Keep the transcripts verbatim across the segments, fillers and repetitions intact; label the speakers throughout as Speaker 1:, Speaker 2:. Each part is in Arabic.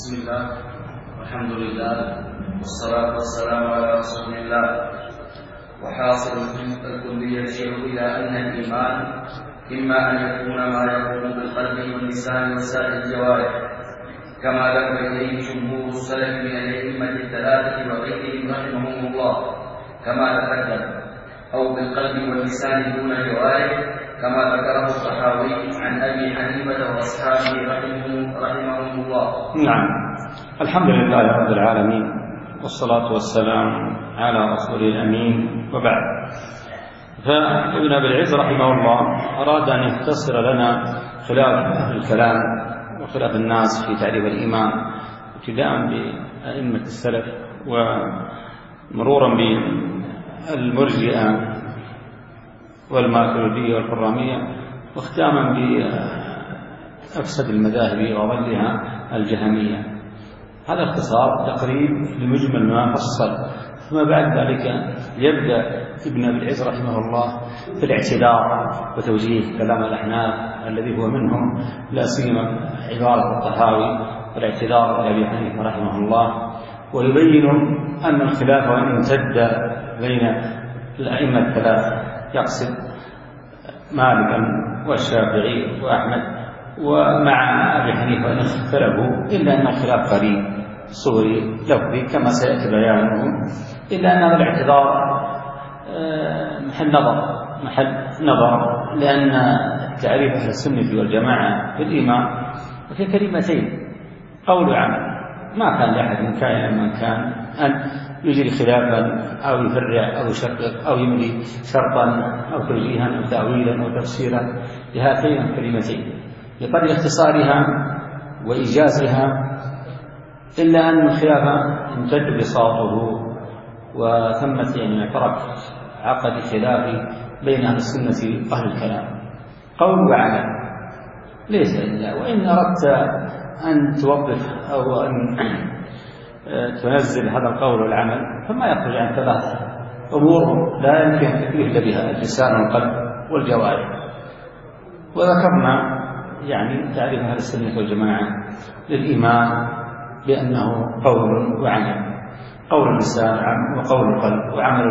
Speaker 1: بسم الله والحمد لله والصلاة والسلام على رسول الله. وحاصل الكلية يشير إلى أن الإيمان إما أن يكون ما يكون بالقلب واللسان وسائر الجوارح كما ذهب إليه جمهور السلف من الأئمة الثلاثة وغيرهم رحمهم الله كما تقدم، أو بالقلب واللسان دون الجوارح كما ذكره الطحاوي عن أبي حنيفة وأصحابه رحمهم, رحمهم الله.
Speaker 2: نعم، الحمد لله رب العالمين، والصلاة والسلام على رسول الأمين، وبعد. فابن أبي العز رحمه الله أراد أن يختصر لنا خلاف أهل الكلام وخلاف الناس في تعريف الإيمان، ابتداء بأئمة السلف ومرورا بالمرجئة والماتريدية والكرامية، واختاما بأفسد المذاهب وظلها الجهمية. هذا اختصار تقريب لمجمل ما فصل. ثم بعد ذلك يبدأ ابن أبي العز رحمه الله في الاعتذار وتوجيه كلام الأحناف الذي هو منهم، لا سيما عبارة الطحاوي والاعتذار إلى أبي حنيفة رحمه الله، ويبين أن الخلاف وإن امتد بين الأئمة الثلاثة، يقصد مالكا والشافعي وأحمد ومع أبي حنيفة إن اختلفوا، إلا أن الخلاف قريب صوري لفظي كما سيأتي بيانه، إلا أن هذا الاعتذار محل نظر محل نظر لأن تعريف أهل السنة والجماعة في الإيمان في كلمتين: قول وعمل. ما كان لأحد كائنا من كان أن يجري خلافا أو يفرع أو يشقق أو يملي شرطا أو توجيها أو تأويلا أو تفسيرا لهاتين الكلمتين لقدر اختصارها وإيجازها، إلا أن الخلاف امتد بساطه وثمت يعني اعترف عقد خلاف بين أهل السنة وأهل الكلام. قول وعمل ليس إلا، وإن أردت أن توظف أو أن تنزل هذا القول والعمل فما يخرج عن ثلاث أمور لا يمكن التكليف بها: اللسان والقلب والجوارح. وذكرنا يعني تعريف أهل السنة والجماعة للإيمان بأنه قول وعمل: قول اللسان وقول القلب وعمل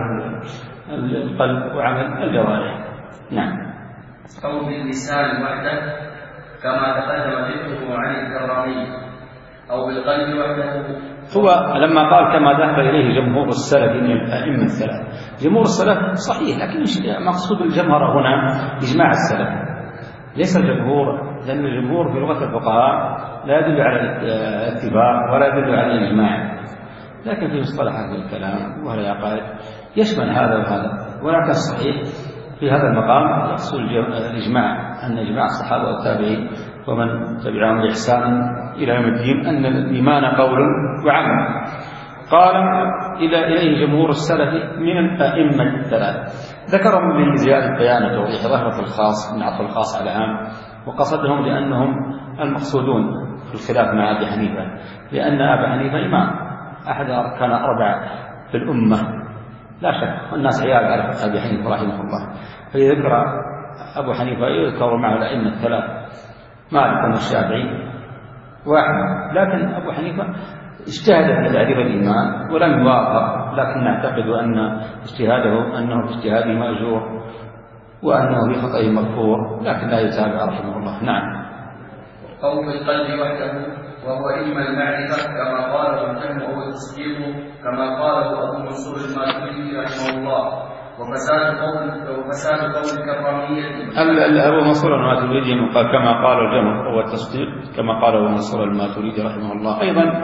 Speaker 2: القلب وعمل الجوارح. نعم.
Speaker 1: قول اللسان وحده كما تقدم ذكره عن الكرامي، أو بالقلب وحده.
Speaker 2: هو لما قال كما ذهب إليه جمهور السلف من الأئمة الثلاثة، جمهور السلف صحيح، لكن مقصود الجمهور هنا إجماع السلف ليس الجمهور، لأن الجمهور في لغة الفقهاء لا يدل على الاتفاق ولا يدل على الإجماع، لكن في مصطلحات الكلام وهي العقائد يشمل هذا وهذا. ولكن الصحيح في هذا المقام يقصد الإجماع، أن إجماع الصحابة والتابعين ومن تبعهم بإحسان إلى يوم الدين أن الإيمان قول وعمل. قال إلى إليه جمهور السلف من الأئمة الثلاثة، ذكرهم من زيادة بيان توضيح ظاهرة الخاص من عطف الخاص على العام، وقصدهم لأنهم المقصودون في الخلاف مع أبي حنيفة، لأن أبي حنيفة إمام أحد أركان أربعة في الأمة لا شك، والناس عيال على أبي حنيفة رحمه الله. فإذا ذكر أبو حنيفة يذكر معه الأئمة الثلاثة مالك والشافعي واحد، لكن أبو حنيفة اجتهد في تعريف الإيمان ولم يوافق، لكن نعتقد أن اجتهاده أنه في اجتهاده مأجور وأنه في خطئه مغفور، لكن لا يتابع رحمه الله. نعم.
Speaker 1: قول بالقلب وحده وهو إما المعرفة كما قاله الفهم أو التصديق كما قاله أبو منصور الماتريدي رحمه الله، وفساد قول وفساد قول الكرامية.
Speaker 2: أبو منصور الماتريدي قال كما قال الجمهور هو التصديق كما قال أبو منصور الماتريدي رحمه الله. أيضا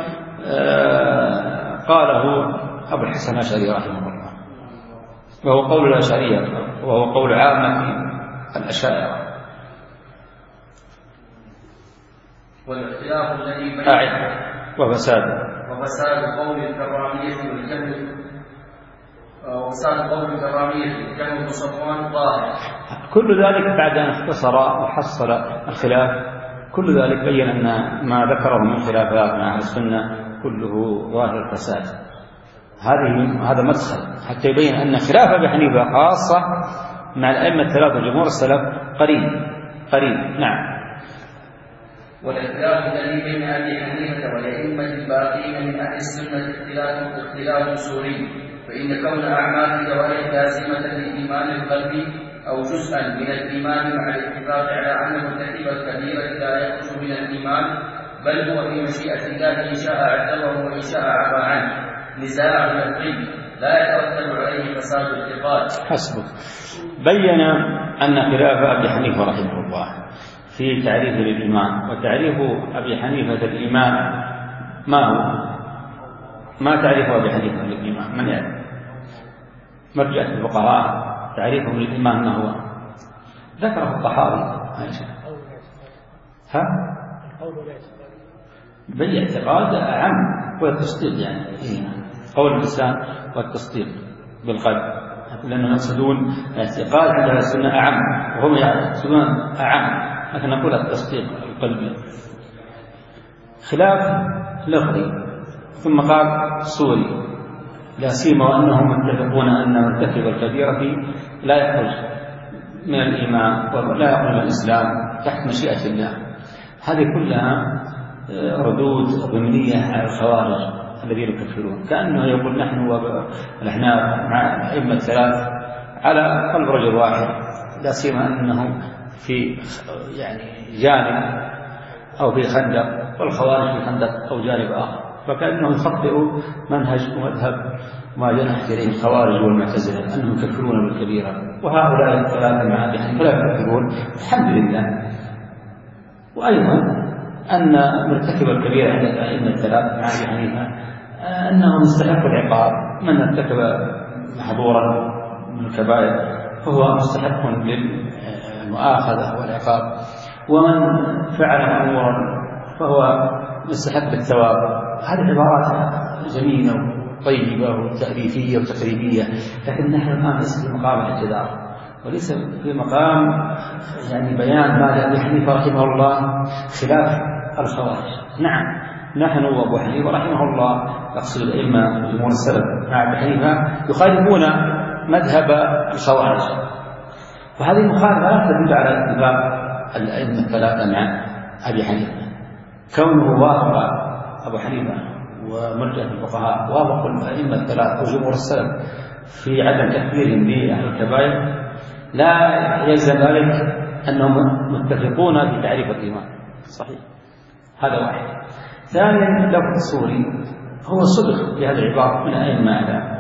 Speaker 2: آه قاله أبو الحسن الأشعري رحمه الله، وهو قول الأشعرية وهو قول عامة الأشاعرة.
Speaker 1: والاختلاف الذي بين
Speaker 2: وفساد
Speaker 1: وفساد قول الكرامية والجهل وفساد قول الكرامية والجهل وصفوان ظاهر.
Speaker 2: كل ذلك بعد أن اختصر وحصل الخلاف، كل ذلك بين أن ما ذكره من خلافات مع أهل السنة كله ظاهر الفساد. هذه هذا مدخل حتى يبين أن خلاف أبي حنيفة خاصة مع الأئمة الثلاثة وجمهور السلف قريب قريب. نعم.
Speaker 1: والاختلاف الذي بين أبي حنيفة والأئمة الباقين من أهل السنة اختلاف اختلاف سوري، فإن كون أعمال الجوارح لازمة للإيمان القلبي أو جزءا من الإيمان مع الاتفاق على أن مرتكب الكبيرة لا يخرج من الإيمان، بل هو في مشيئة الله إن شاء عذبه وإن شاء عفى عنه، نزاع يقين لا يترتب عليه فساد الاعتقاد.
Speaker 2: حسبك. بين أن خلاف أبي حنيفة رحمه الله في تعريفه للإيمان، وتعريف أبي حنيفة الإيمان ما هو؟ ما تعريف أبي حنيفة للإيمان؟ من يعرف؟ مرجع الفقهاء تعريفهم للإيمان ما هو؟ ذكره الطحاوي. ها؟ بالاعتقاد أعم والتصديق، يعني قول اللسان والتصديق بالقلب، لأنهم يقصدون الاعتقاد عند السنة أعم، وهم يقصدون أعم، لكن نقول التصديق القلبي. خلاف لفظي. ثم قال سوري، لا سيما وأنهم متفقون أن مرتكب الكبيرة لا يخرج من الإيمان ولا يخرج من الإسلام تحت مشيئة الله. هذه كلها ردود ضمنية على الخوارج الذين يكفرون، كأنه يقول نحن والأحناف مع الأئمة الثلاث على قلب رجل واحد، لا سيما أنهم في يعني جانب أو في خندق والخوارج في خندق أو جانب آخر، فكأنهم يخطئوا منهج ومذهب ما جنح إليه الخوارج والمعتزلة أنهم يكفرون بالكبيرة، وهؤلاء الثلاثة مع أبي حنيفة لا يكفرون الحمد لله. وأيضا أن مرتكب الكبيرة عند الأئمة الثلاثة مع أبي حنيفة أنهم يستحقوا العقاب، من ارتكب محظورا من الكبائر فهو مستحق للمؤاخذة والعقاب، ومن فعل مأمورا فهو مستحق بالثواب. هذه عبارات جميلة وطيبة وتأليفية وتقريبية، لكن نحن الآن ليس في مقام الاعتذار وليس في مقام يعني بيان ما لأبي حنيفة رحمه الله خلاف الخوارج. نعم نحن وأبو حنيفة رحمه الله يقصد الأئمة جمهور السلف مع أبي حنيفة يخالفون مذهب الخوارج، وهذه المخالفة لا تدل على اتباع الأئمة الثلاثة مع أبي حنيفة. كونه وافق أبو حنيفة ومرجع الفقهاء وافق الأئمة الثلاثة وجمهور السلف في عدم تكفيرهم بأهل الكبائر لا يلزم ذلك أنهم متفقون في تعريف الإيمان. صحيح، هذا واحد. ثانيا لفظ السوري هو صدق بهذه العبارة من أئمة أعلام،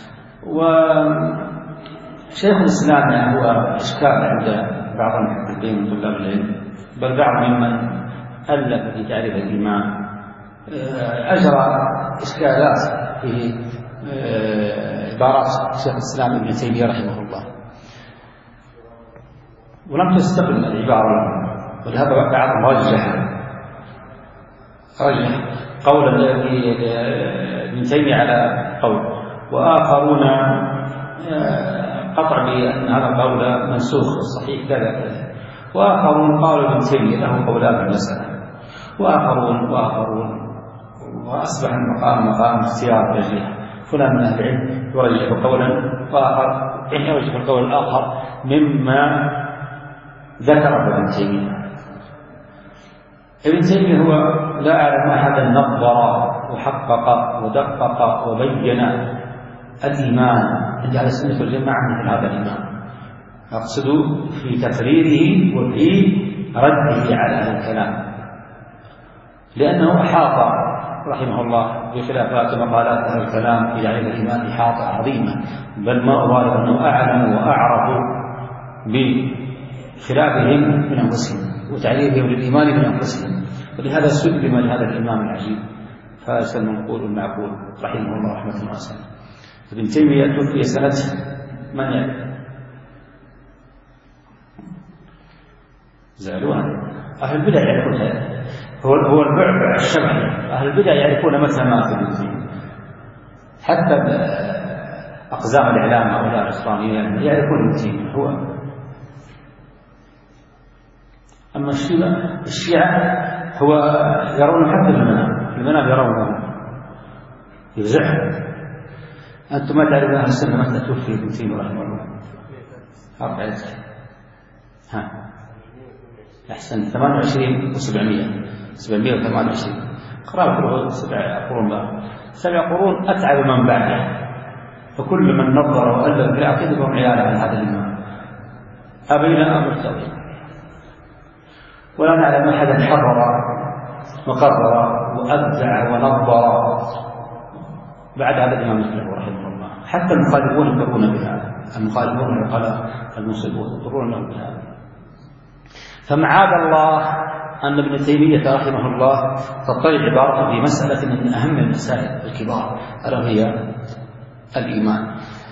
Speaker 2: وشيخ الإسلام يعني هو إشكال عند بعض المحدثين من طلاب العلم، بل بعض ممن ألف في تعريف الإيمان أجرى إشكالات في عبارات شيخ الإسلام ابن تيمية رحمه الله، ولم تستقل العبارة، ولهذا بعضهم رجح رجح قول ابن تيمية على قول، وآخرون قطع بأن هذا القول منسوخ الصحيح كذا كذا، وآخرون قالوا ابن تيمية له قولان في المسألة، وآخرون وآخرون وأصبح المقام مقام اختيار ترجيح، فلان من أهل العلم يرجح قولا وآخر يرجح القول الآخر مما ذكره ابن تيمية. ابن تيمية هو لا أعلم أحدا نظر وحقق ودقق وبين الإيمان عند أهل السنة والجماعة مثل هذا الإيمان، أقصد في تقريره وفي رده على أهل الكلام، لأنه أحاط رحمه الله بخلافات ومقالات أهل الكلام في علم الإيمان إحاطة عظيمة، بل ما أبالغ أنه أعلم وأعرف بخلافهم من أنفسهم وتعريفهم للإيمان من أنفسهم، ولهذا سلم لهذا الإمام العجيب فارس المنقول المعقول رحمه الله رحمة واسعة. ابن تيمية توفي سنة من يعرف؟ زعلوها أهل البدع يعرفون هذا، هو هو البعبع الشبهي، أهل البدع يعرفون متى مات ابن تيمية، حتى أقزام الإعلام هؤلاء الإسلاميين يعرفون ابن تيمية هو. أما الشيعة الشيعة هو يرون حتى المنام المنام يرونه يفزعهم. أنتم ما تعرفون أهل السنة متى توفي ابن تيمية رحمه الله؟ أربعة ها أحسن ثمانية وعشرين وسبعمية سبعمائة وثمانية وعشرين قرابة سبع قرون بعد سبع قرون أتعب من بعده، فكل من نظر وألف في العقيدة فهم عيال عن هذا الإمام أبينا أم ارتضينا، ولا نعلم أحدا حرر وقرر وأبدع ونظر بعد هذا الإمام مثله رحمه الله. حتى المخالفون يقرون بهذا، المخالفون العقلاء المصيبون يقرون له بهذا. فمعاذ الله أن ابن تيمية رحمه الله تطلع عبارة في مسألة من أهم المسائل الكبار ألا وهي الإيمان.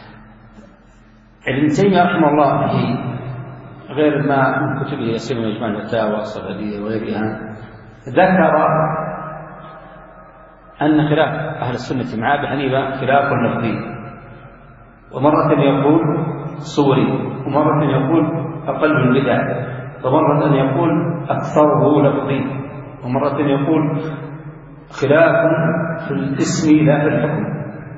Speaker 2: ابن تيمية رحمه الله في غير ما من كتبه يسمى مجموع الفتاوى الصفدية وغيرها ذكر أن خلاف أهل السنة مع أبي حنيفة خلاف لفظي، ومرة يقول صوري، ومرة يقول أقل البدع، ومرة يقول أكثره لفظي، ومرة يقول خلاف في الاسم لا في الحكم،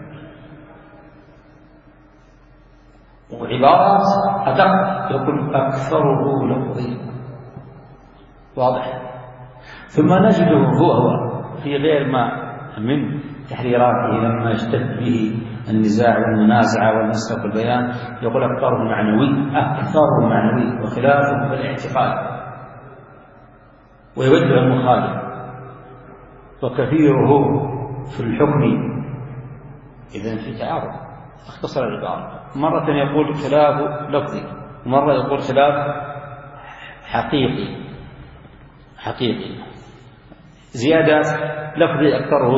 Speaker 2: وعبارات أدق يقول أكثره لفظي. واضح؟ ثم نجده هو هو في غير ما من تحريراته لما اشتد به النزاع والمنازعة والنسخ والبيان يقول أكثره معنوي، أكثره معنوي وخلافه في الاعتقاد، ويودع المخالف، وكثيره في الحكم. إذن في تعارض. اختصر العبارة، مرة يقول خلاف لفظي، ومرة يقول خلاف حقيقي حقيقي زيادة لفظي أكثره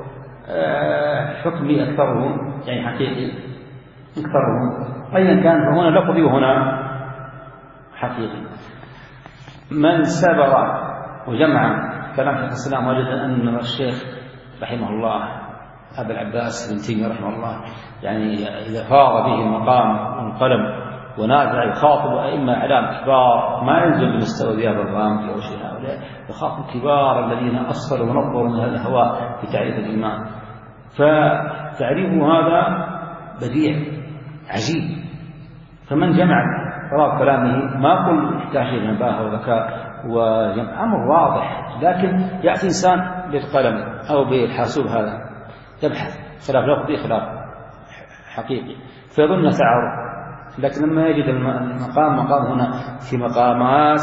Speaker 2: حكمي أكثره يعني حقيقي أكثره، أيضا كان هنا لفظي وهنا حقيقي. من سبر وجمع كلام شيخ الإسلام وجد أن الشيخ رحمه الله أبا العباس بن تيمية رحمه الله يعني إذا فاض به المقام والقلم ونازع يخاطب أئمة إعلام كبار ما ينزل بمستوى ذهب الرامي أو شيء، هؤلاء يخاطب كبار الذين أصلوا ونظروا من هذا الهواء في تعريف الإيمان. فتعريفه هذا بديع عجيب. فمن جمع قراءة كلامه ما أقول يحتاج إلى نباهة وذكاء وجمع، أمر واضح، لكن يأتي إنسان بالقلم أو بالحاسوب هذا يبحث خلاف لفظي خلاف حقيقي فيظن تعارض، لكن لما يجد المقام مقام هنا في مقامات،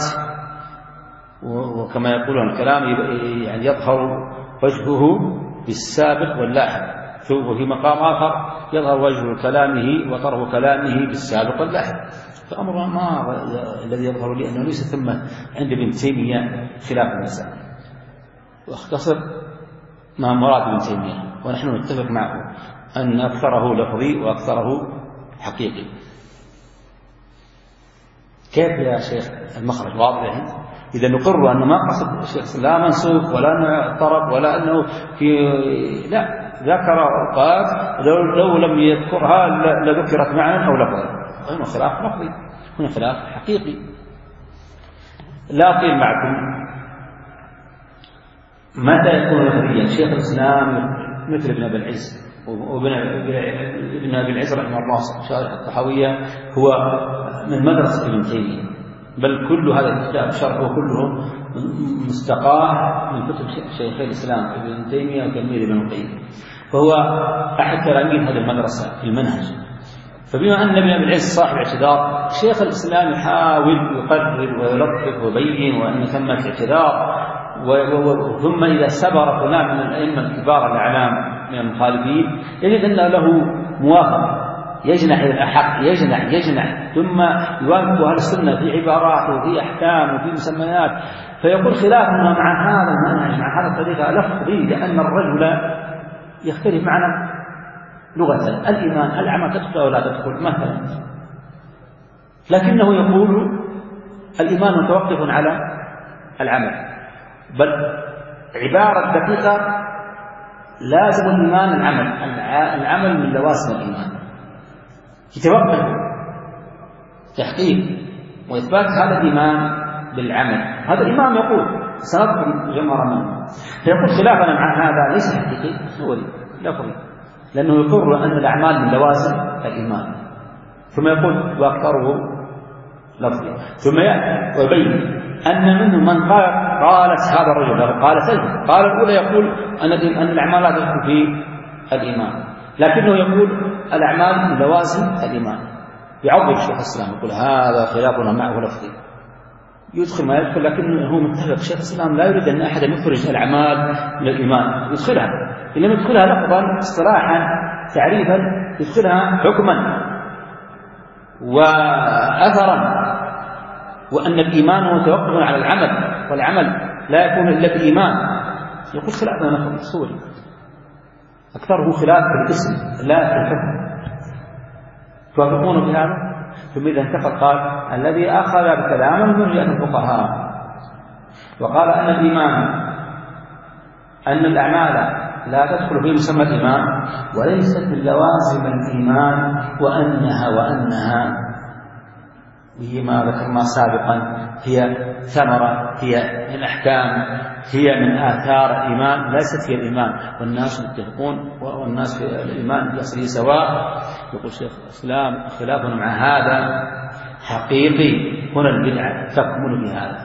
Speaker 2: وكما يقولون الكلام يعني يظهر وجهه بالسابق واللاحق، وفي مقام آخر يظهر وجه كلامه وطرف كلامه بالسابق واللاحق. فأمر ما الذي يظهر لي أنه ليس ثم عند ابن تيمية خلاف المسألة. واختصر ما مراد ابن تيمية، ونحن نتفق معه أن أكثره لفظي وأكثره حقيقي. كيف يا شيخ المخرج واضح؟ إذا نقر أنه ما قصد الشيخ لا منسوخ ولا أنه طرب ولا أنه في لا ذكر أوقات لو, لو لم يذكرها لذكرت معنا أو لفظا. هنا خلاف لفظي، هنا خلاف حقيقي. لا أطيل معكم. متى يكون لفظيا؟ شيخ الإسلام مثل ابن أبي العز وابن أبي العز رحمه الله شارح الطحاوية هو من مدرسة ابن تيمية، بل كل هذا الكتاب شرحه كله مستقاه من كتب شيخي الإسلام ابن تيمية وتلميذ ابن القيم، فهو أحد تلاميذ هذه المدرسة في المنهج. فبما أن ابن أبي العز صاحب اعتذار، شيخ الإسلام يحاول يقرر ويلطف ويبين وأن ثمة اعتذار، ثم إذا سبر فلان من الأئمة الكبار الأعلام من المخالفين يجد أن له موافقة، يجنح إلى الأحق، يجنح يجنح ثم يوافق أهل السنة في عبارات وفي أحكام وفي مسميات، فيقول خلافنا مع هذا المنهج مع هذا الطريقة لفظي، لأن الرجل يختلف معنا لغة. الإيمان الأعمال تدخل أو لا تدخل مثلا، لكنه يقول الإيمان متوقف على العمل، بل عبارة دقيقة لازم الإيمان العمل، العمل من لوازم الإيمان، يتوقف تحقيق وإثبات هذا الإيمان بالعمل. هذا الإمام يقول سنذكر جمرة منه، فيقول خلافنا مع هذا ليس حقيقي، هو لفظي، لأنه يقر أن الأعمال من لوازم الإيمان، ثم يقول وأكثره لفظي، ثم يأتي ويبين أن منهم من قال قالت هذا الرجل قالت أجل. قال الأولى يقول أن أن الأعمال لا تدخل في الإيمان، لكنه يقول الأعمال من لوازم الإيمان. يعظم شيخ الإسلام يقول هذا خلافنا معه لفظي، يدخل ما يدخل، لكنه هو متفق. شيخ الإسلام لا يريد أن أحد يخرج الأعمال من الإيمان، يدخلها إن لم يدخلها لفظا اصطلاحا تعريفا يدخلها حكما وأثرا، وأن الإيمان هو متوقف على العمل، والعمل لا يكون إلا بالإيمان. يقول خلافنا نحن أصولي أكثره خلاف في الاسم لا في الحكم. توافقون بهذا؟ ثم إذا انتقل قال الذي أخذ بكلام من جهة الفقهاء وقال أن الإيمان أن الأعمال لا تدخل في مسمى الإيمان وليست من لوازم الإيمان، وأنها وأنها هي ما ذكرنا سابقا هي ثمرة، هي من أحكام، هي من آثار الإيمان، ليست هي الإيمان. والناس متفقون والناس في الإيمان في أصله سواء. يقول شيخ الإسلام خلافنا مع هذا حقيقي، هنا البدعة تكمن بهذا.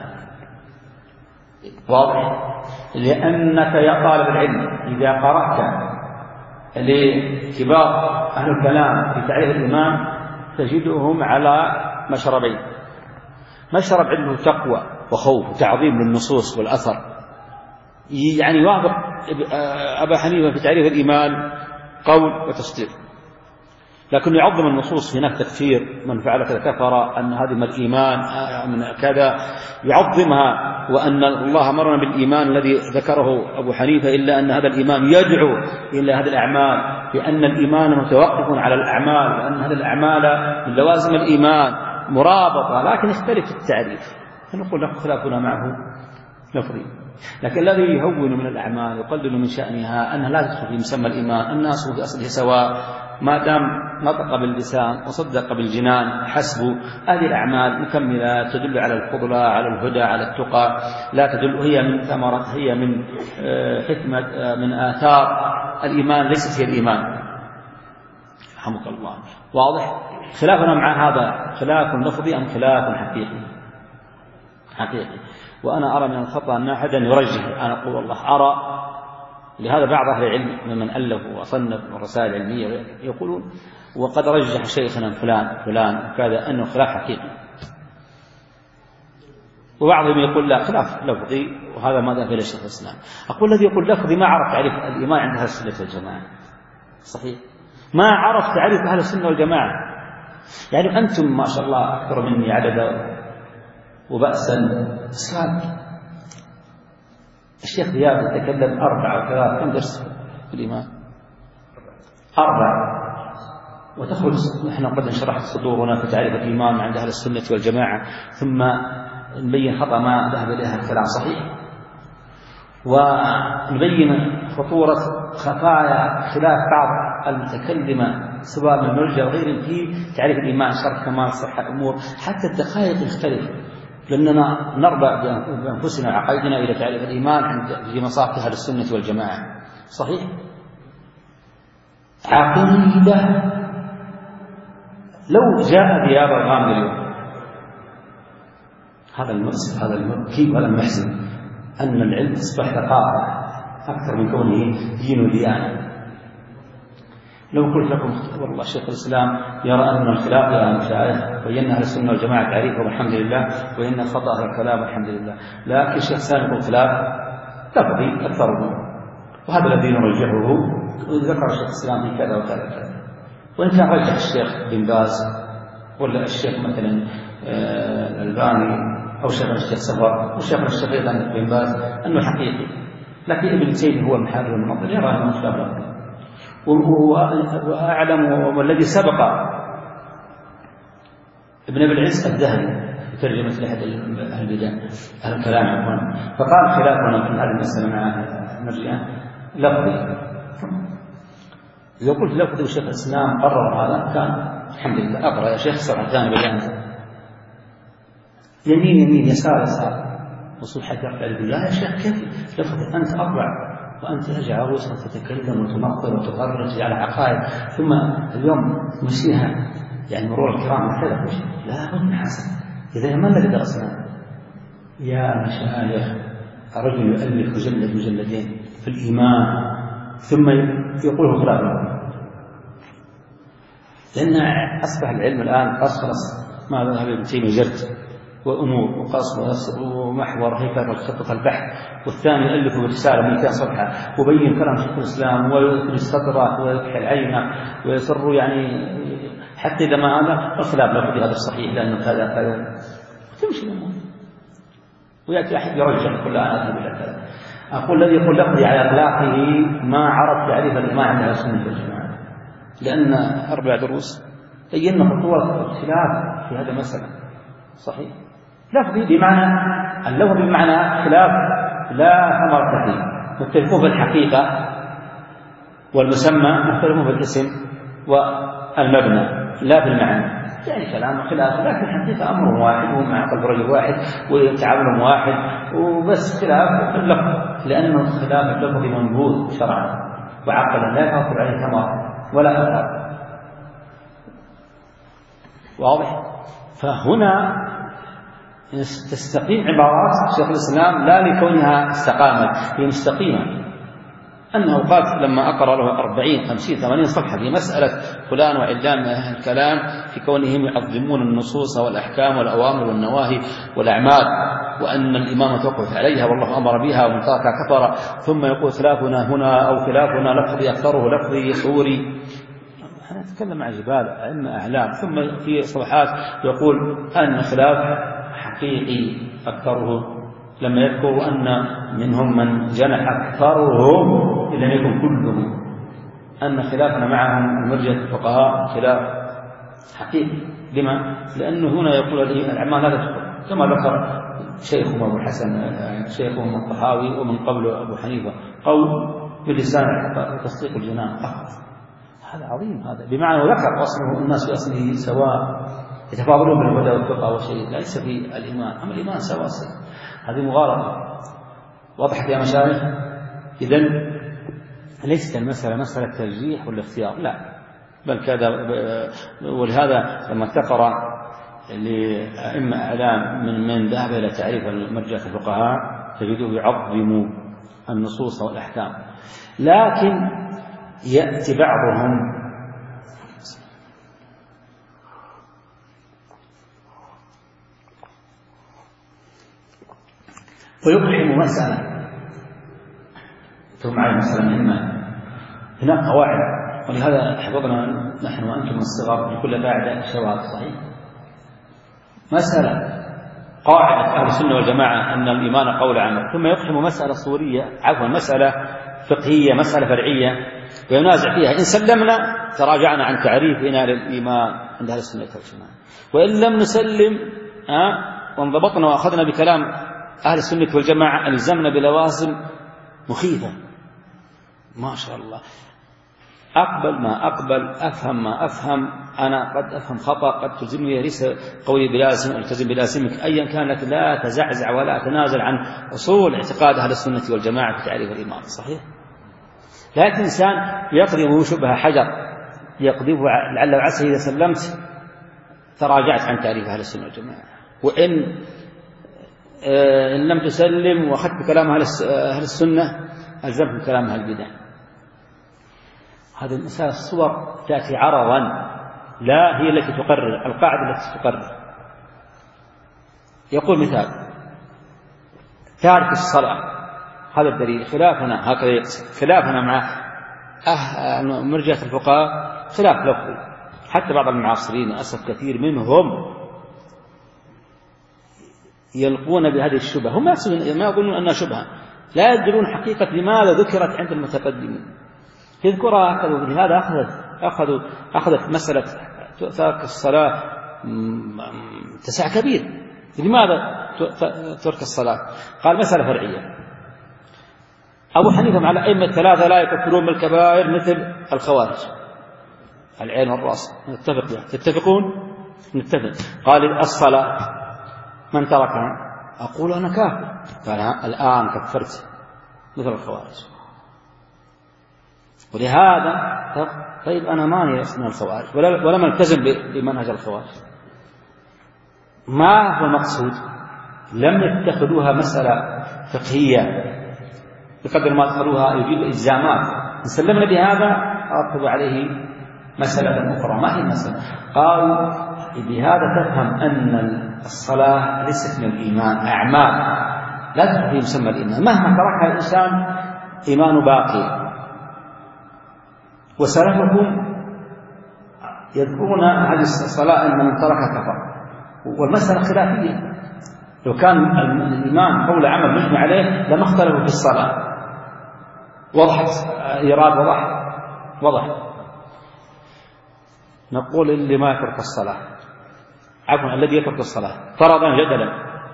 Speaker 2: واضح؟ لأنك يا طالب العلم إذا قرأت لكبار أهل الكلام في تعريف الإيمان تجدهم على مشربين: مشرب عنده تقوى وخوف وتعظيم للنصوص والأثر، يعني يوافق أبا حنيفة في تعريف الإيمان قول وتصديق، لكن يعظم النصوص. هناك تكفير من فعل كذا كفر، أن هذه من الإيمان من كذا يعظمها، وأن الله أمرنا بالإيمان الذي ذكره أبو حنيفة، إلا أن هذا الإيمان يدعو إلى هذه الأعمال، لأن الإيمان متوقف على الأعمال، وأن هذه الأعمال من لوازم الإيمان مرابطة، لكن يختلف التعريف. فنقول لك خلافنا معه لفظي. لكن الذي يهون من الأعمال يقلل من شأنها أنها لا تدخل في مسمى الإيمان. الناس في أصله سواء، ما دام نطق باللسان وصدق بالجنان حسب. هذه الأعمال مكملة تدل على الفضل، على الهدى، على التقى، لا تدل هي من ثمرة، هي من حكمة، من آثار الإيمان، ليست هي الإيمان. رحمك الله. واضح؟ خلافنا مع هذا خلاف لفظي أم خلاف حقيقي؟ حقيقي. وأنا أرى من الخطأ أن أحدا يرجح. أنا أقول والله أرى، لهذا بعض أهل العلم ممن ألف وصنف رسائل علمية يقولون وقد رجح شيخنا فلان فلان كذا أنه خلاف حقيقي، وبعضهم يقول لا خلاف لفظي، وهذا ما ذهب إلى شيخ الإسلام. أقول الذي يقول لفظي ما عرف تعريف الإيمان عند أهل السنة والجماعة. صحيح، ما عرف تعريف أهل السنة والجماعة. يعني أنتم ما شاء الله أكثر مني عددا وبأسا إسلام. الشيخ دياب يتكلم أربعة أو ثلاث كم درس في الإيمان؟ أربعة. وتخرج نحن قد شرحت صدورنا في تعريف الإيمان عند أهل السنة والجماعة، ثم نبين خطأ ما ذهب إليها الكلام صحيح، ونبين خطورة خفايا خلاف بعض المتكلمة سواء من نرجع وغيرهم في تعريف الإيمان، شرح كمال، صحة أمور، حتى الدقائق تختلف، لأننا نربع بأنفسنا عقائدنا إلى تعريف الإيمان عند في مصاف أهل السنة والجماعة. صحيح، عقيدة. لو جاء دياب الغامدي اليوم، هذا المؤسف، هذا المبكي، وهذا المحزن، أن العلم أصبح ثقافة أكثر من كونه دين وديانة. لو قلت لكم والله شيخ الإسلام يرى أن الخلاف يا مشايخ، بينا أهل السنة والجماعة تعريفه والحمد لله، وإن خطأ الكلام والحمد لله، لكن شيخ سالم الخلاف لفظي أكثر منه، وهذا الذي نرجحه، وذكر الشيخ الإسلام في كذا وكذا وكذا. وإن كان رجح الشيخ بن باز ولا الشيخ مثلا الألباني أو شيخ الشيخ سفر وشيخ الشيخ أيضا بن باز أنه حقيقي، لكن ابن تيمية هو محارب المنظر يرى أنه خلاف لفظي. وأعلم والذي سبق ابن أبي العز الذهبي في ترجمة لأحد أهل البدع أهل الكلام عفوا، فقال خلافنا في هذه المسألة مع المرجئة لفظي. إذا قلت لفظي وشيخ الإسلام قرر هذا كان الحمد لله. أقرأ يا شيخ صفحة ثانية بجانب، يمين يمين يسار يسار، وصول حتى يرفع اليد. يا شيخ كيف لفظي أنت أربع وأنت تجي عروسا تتكلم وتنقر وتغرج على عقائد، ثم اليوم تمشيها يعني مرور الكرام وكذا. لا بد من حسن. إذا ما الذي درسنا يا مشايخ الرجل يؤلف مجلد مجلدين في الإيمان ثم يقوله خلاف لأن أصبح العلم الآن قصص ما ذهب ابن تيمية جرد وأمور وقصص ومحور هيكل خطة البحث، والثاني يؤلف برسالة مئتين صفحة وبين كلام شيخ الإسلام ويذكر السطرات ويكحل عينه ويصر يعني حتى إذا ما هذا الخلاف لا بد هذا الصحيح لأنه كذا كذا تمشي الأمور، ويأتي أحد يرجع كل أنا أذهب إلى كذا. أقول الذي يقول لفظي على إطلاقه ما عرف تعريف الإجماع عند أهل السنة والجماعة، لأن أربع دروس بينا خطوات الخلاف في هذا المسألة صحيح. لفظي بمعنى اللفظ بمعنى خلاف لا ثمرة فيه، مختلفون في الحقيقة والمسمى، مختلفون في الاسم والمبنى لا في المعنى، يعني كلام خلاف لكن الحقيقة أمر واحد ومع قلب رجل واحد وتعامل واحد وبس خلاف اللفظ، لأنه خلاف اللفظ منبوذ شرعا وعقلا لا يأثر عليه ثمرة ولا أثر. واضح؟ فهنا تستقيم عبارات شيخ الإسلام لا لكونها استقامت، هي مستقيمة. أنه قال لما أقرأ له أربعين خمسين ثمانين صفحة في مسألة فلان وعلان من أهل الكلام في كونهم يعظمون النصوص والأحكام والأوامر والنواهي والأعمال، وأن الإمامة توقف عليها والله أمر بها ومن تركها كفر، ثم يقول خلافنا هنا أو خلافنا لفظي أكثره لفظي صوري. نتكلم عن جبال أئمة أعلام، ثم في صفحات يقول أن خلاف حقيقي أكثره، لما يذكر أن منهم من جنح أكثرهم إن لم يكن كلهم، أن خلافنا معهم المرجئة الفقهاء خلاف حقيقي. لما؟ لأنه هنا يقول الأعمال لا تدخل، كما ذكر شيخهم أبو الحسن شيخهم الطحاوي ومن قبله أبو حنيفة قول باللسان تصديق الجنان فقط. هذا عظيم، هذا بمعنى وذكر أصله الناس في أصله سواء يتفاضلون بالهدى والتقى والشيء ليس في الإيمان، أما الإيمان سواسية. هذه مغالطة. وضحت يا مشايخ؟ إذن ليست المسألة مسألة ترجيح ولا اختيار، لا بل كذا. ولهذا لما تقرأ لأئمة أعلام من من ذهب إلى تعريف مرجئة الفقهاء تجدوا يعظموا النصوص والأحكام، لكن يأتي بعضهم ويقحم مسألة ثم على مسألة مهمة. هناك قواعد، ولهذا حفظنا نحن وأنتم الصغار لكل قاعدة شواذ صحيح. مسألة قاعدة أهل السنة والجماعة أن الإيمان قول عمل، ثم يقحم مسألة صورية عفوا مسألة فقهية مسألة فرعية وينازع فيها، إن سلمنا تراجعنا عن تعريفنا للإيمان عند أهل السنة والجماعة، وإن لم نسلم أه وانضبطنا وأخذنا بكلام أهل السنة والجماعة ألزمنا بلوازم مخيفة. ما شاء الله، أقبل ما أقبل، أفهم ما أفهم، أنا قد أفهم خطأ قد تلزمني، ليس قولي بلازم التزم بلازمك أيا كان، لك لا تزعزع ولا تنازل عن أصول اعتقاد أهل السنة والجماعة في تعريف الإيمان صحيح. لكن إنسان يقذف شبه حجر يقذف لعل وعسى إذا سلمت تراجعت عن تعريف أهل السنة والجماعة، وإن إن لم تسلم وأخذت كلام أهل السنة ألزمت كلام أهل البدع. هذه المسألة الصور تأتي عرضا لا هي التي تقرر، القاعدة التي تقرر. يقول مثال تارك الصلاة، هذا الدليل خلافنا هكذا يقصد خلافنا مع أه مرجئة الفقهاء خلاف لفظي، حتى بعض المعاصرين للأسف كثير منهم يلقون بهذه الشبهة، هم ما يظنون أنها شبهة، لا يدرون حقيقة لماذا ذكرت عند المتقدمين، يذكرها هكذا. لهذا أخذت أخذوا أخذت مسألة ترك الصلاة تسع كبير. لماذا ترك الصلاة؟ قال مسألة فرعية. أبو حنيفة مع الأئمة الثلاثة لا يكفرون بالكبائر مثل الخوارج، العين والرأس نتفق، تتفقون؟ نتفق. قال الصلاة من تركها أقول أنا كافر، قال الآن كفرت مثل الخوارج. ولهذا طيب أنا ماني من الخوارج ولم التزم بمنهج الخوارج، ما هو المقصود؟ لم يتخذوها مسألة فقهية بقدر ما اتخذوها يجيب إلزامات، إن سلمنا بهذا أرتب عليه مسألة أخرى. ما هي المسألة؟ قال بهذا تفهم أن الصلاة ليست من الإيمان، أعمال لا تدخل في مسمى الإيمان، مهما تركها الإنسان إيمان باقي. وسلفكم يذكرون هذه الصلاة أن من تركها كفر، والمسألة خلافية. لو كان الإيمان قول عمل مجمع عليه لما اختلفوا في الصلاة. وضحت إيراد؟ وضح وضح نقول اللي ما يترك الصلاة، عفوا الذي يترك الصلاة فرضا جدلا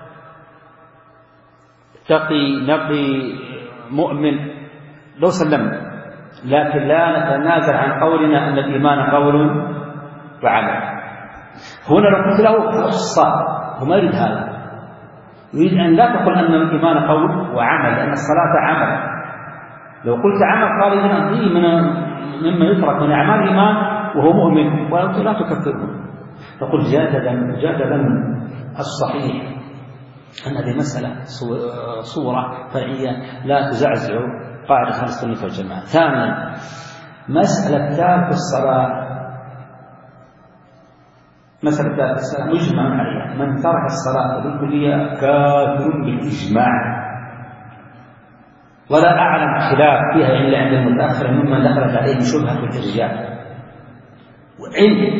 Speaker 2: تقي نقي مؤمن لو سلمنا، لكن لا نتنازل عن قولنا أن الإيمان قول وعمل. هنا لو قلت له الصلاة هو ما يريد هذا، يريد أن لا تقل أن الإيمان قول وعمل، لأن الصلاة عمل. لو قلت عمل قال إذن أنت من مما يترك من أعمال الإيمان وهو مؤمن وأنت لا تكفره. نقول جادلا جادلا الصحيح أن هذه مسألة صورة فرعية لا تزعزع قاعدة أهل السنة والجماعة. ثانيا مسألة تارك الصلاة، مسألة تارك الصلاة مجمع عليها، من ترك الصلاة بالكلية كافر بالإجماع، ولا أعلم خلاف فيها إلا عند المتأخر ممن دخلت عليه شبهة الإرجاء. وإن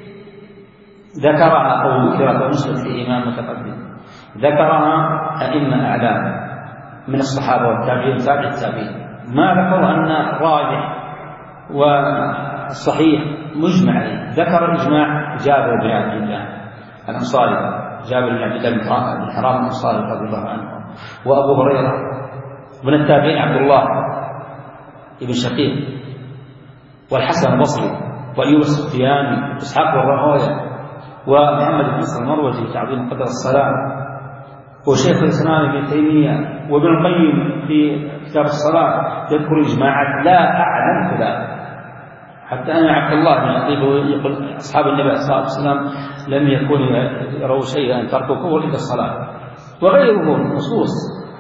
Speaker 2: ذكرها أو ذكرت مسلم في إمام متقدم ذكرها أئمة أعلام من الصحابة والتابعين تابع التابعين، ما ذكروا أن الراجح والصحيح مجمع عليه. ذكر الإجماع جابر بن عبد الله الأنصاري، جابر بن عبد الله بن حرام الأنصاري رضي الله عنه، وأبو هريرة من التابعين عبد الله بن شقيق، والحسن البصري، وأيوب السختياني، وإسحاق الراهويه، ومحمد بن نصر المروزي في تعظيم قدر الصلاة، وشيخ الإسلام ابن تيمية، وابن القيم في كتاب الصلاة يذكر إجماعات لا أعلم خلاف. حتى أن عبد الله بن عقيل يقول أصحاب النبي عليه الصلاة والسلام لم يكونوا يروا شيئا تركوا كفر إلا الصلاة، وغيره نصوص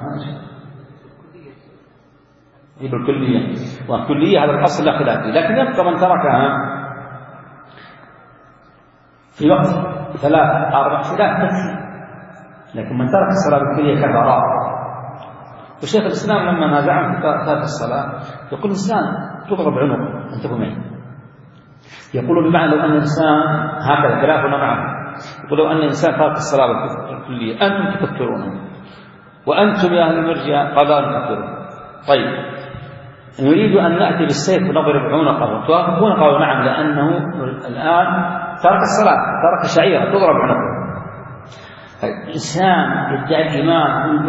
Speaker 2: بالكلية. والكلية هذا الأصل لا خلاف فيه، لكن يبقى من تركها في وقت ثلاث أربع خلاف تكفي، لكن من ترك الصلاة بالكلية كفر. وشيخ الإسلام لما نازعهم في ترك الصلاة يقول الإنسان تضرب عنقه أن تكون معي، يقول بمعنى لو أن الإنسان هكذا خلافنا معه، يقول لو أن الإنسان ترك الصلاة بالكلية أنتم تكفرونه، وأنتم يا أهل المرجئة قالوا نكفرون. طيب نريد أن نأتي بالسيف ونضرب عنقه، توافقون؟ قالوا نعم، لأنه الآن ترك الصلاة، ترك شعيرة تضرب عنقه. الإنسان يدعي الإيمان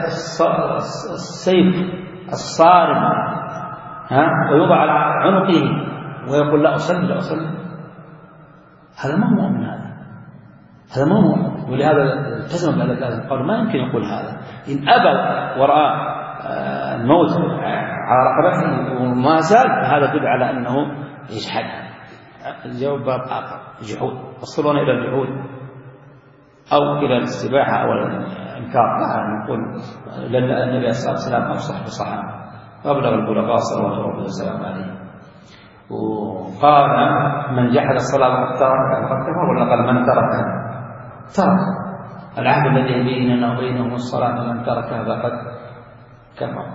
Speaker 2: السيف الصارم ها ويوضع على عنقه ويقول لا أصلي لا أصلي، هذا ما هو مؤمن، هذا هذا ما هو مؤمن. ولهذا التزم بهذا الكلام، قالوا ما يمكن يقول هذا. إن أبى ورأى الموت على رقبته وما زال فهذا يدل على أنه يجحدها. الجواب باب آخر، جحود، وصلنا إلى الجحود أو إلى الاستباحة أو الإنكار. لا نقول لأن النبي صلى الله عليه وسلم أفصح بالصحابة وأبلغ البلغاء صلى الله عليه وسلم عليه، وقال من جحد الصلاة فقد تركها فقد كفر، ولا قال من تركها ترك العهد الذي بيننا وبينهم الصلاة من تركها فقد كفر.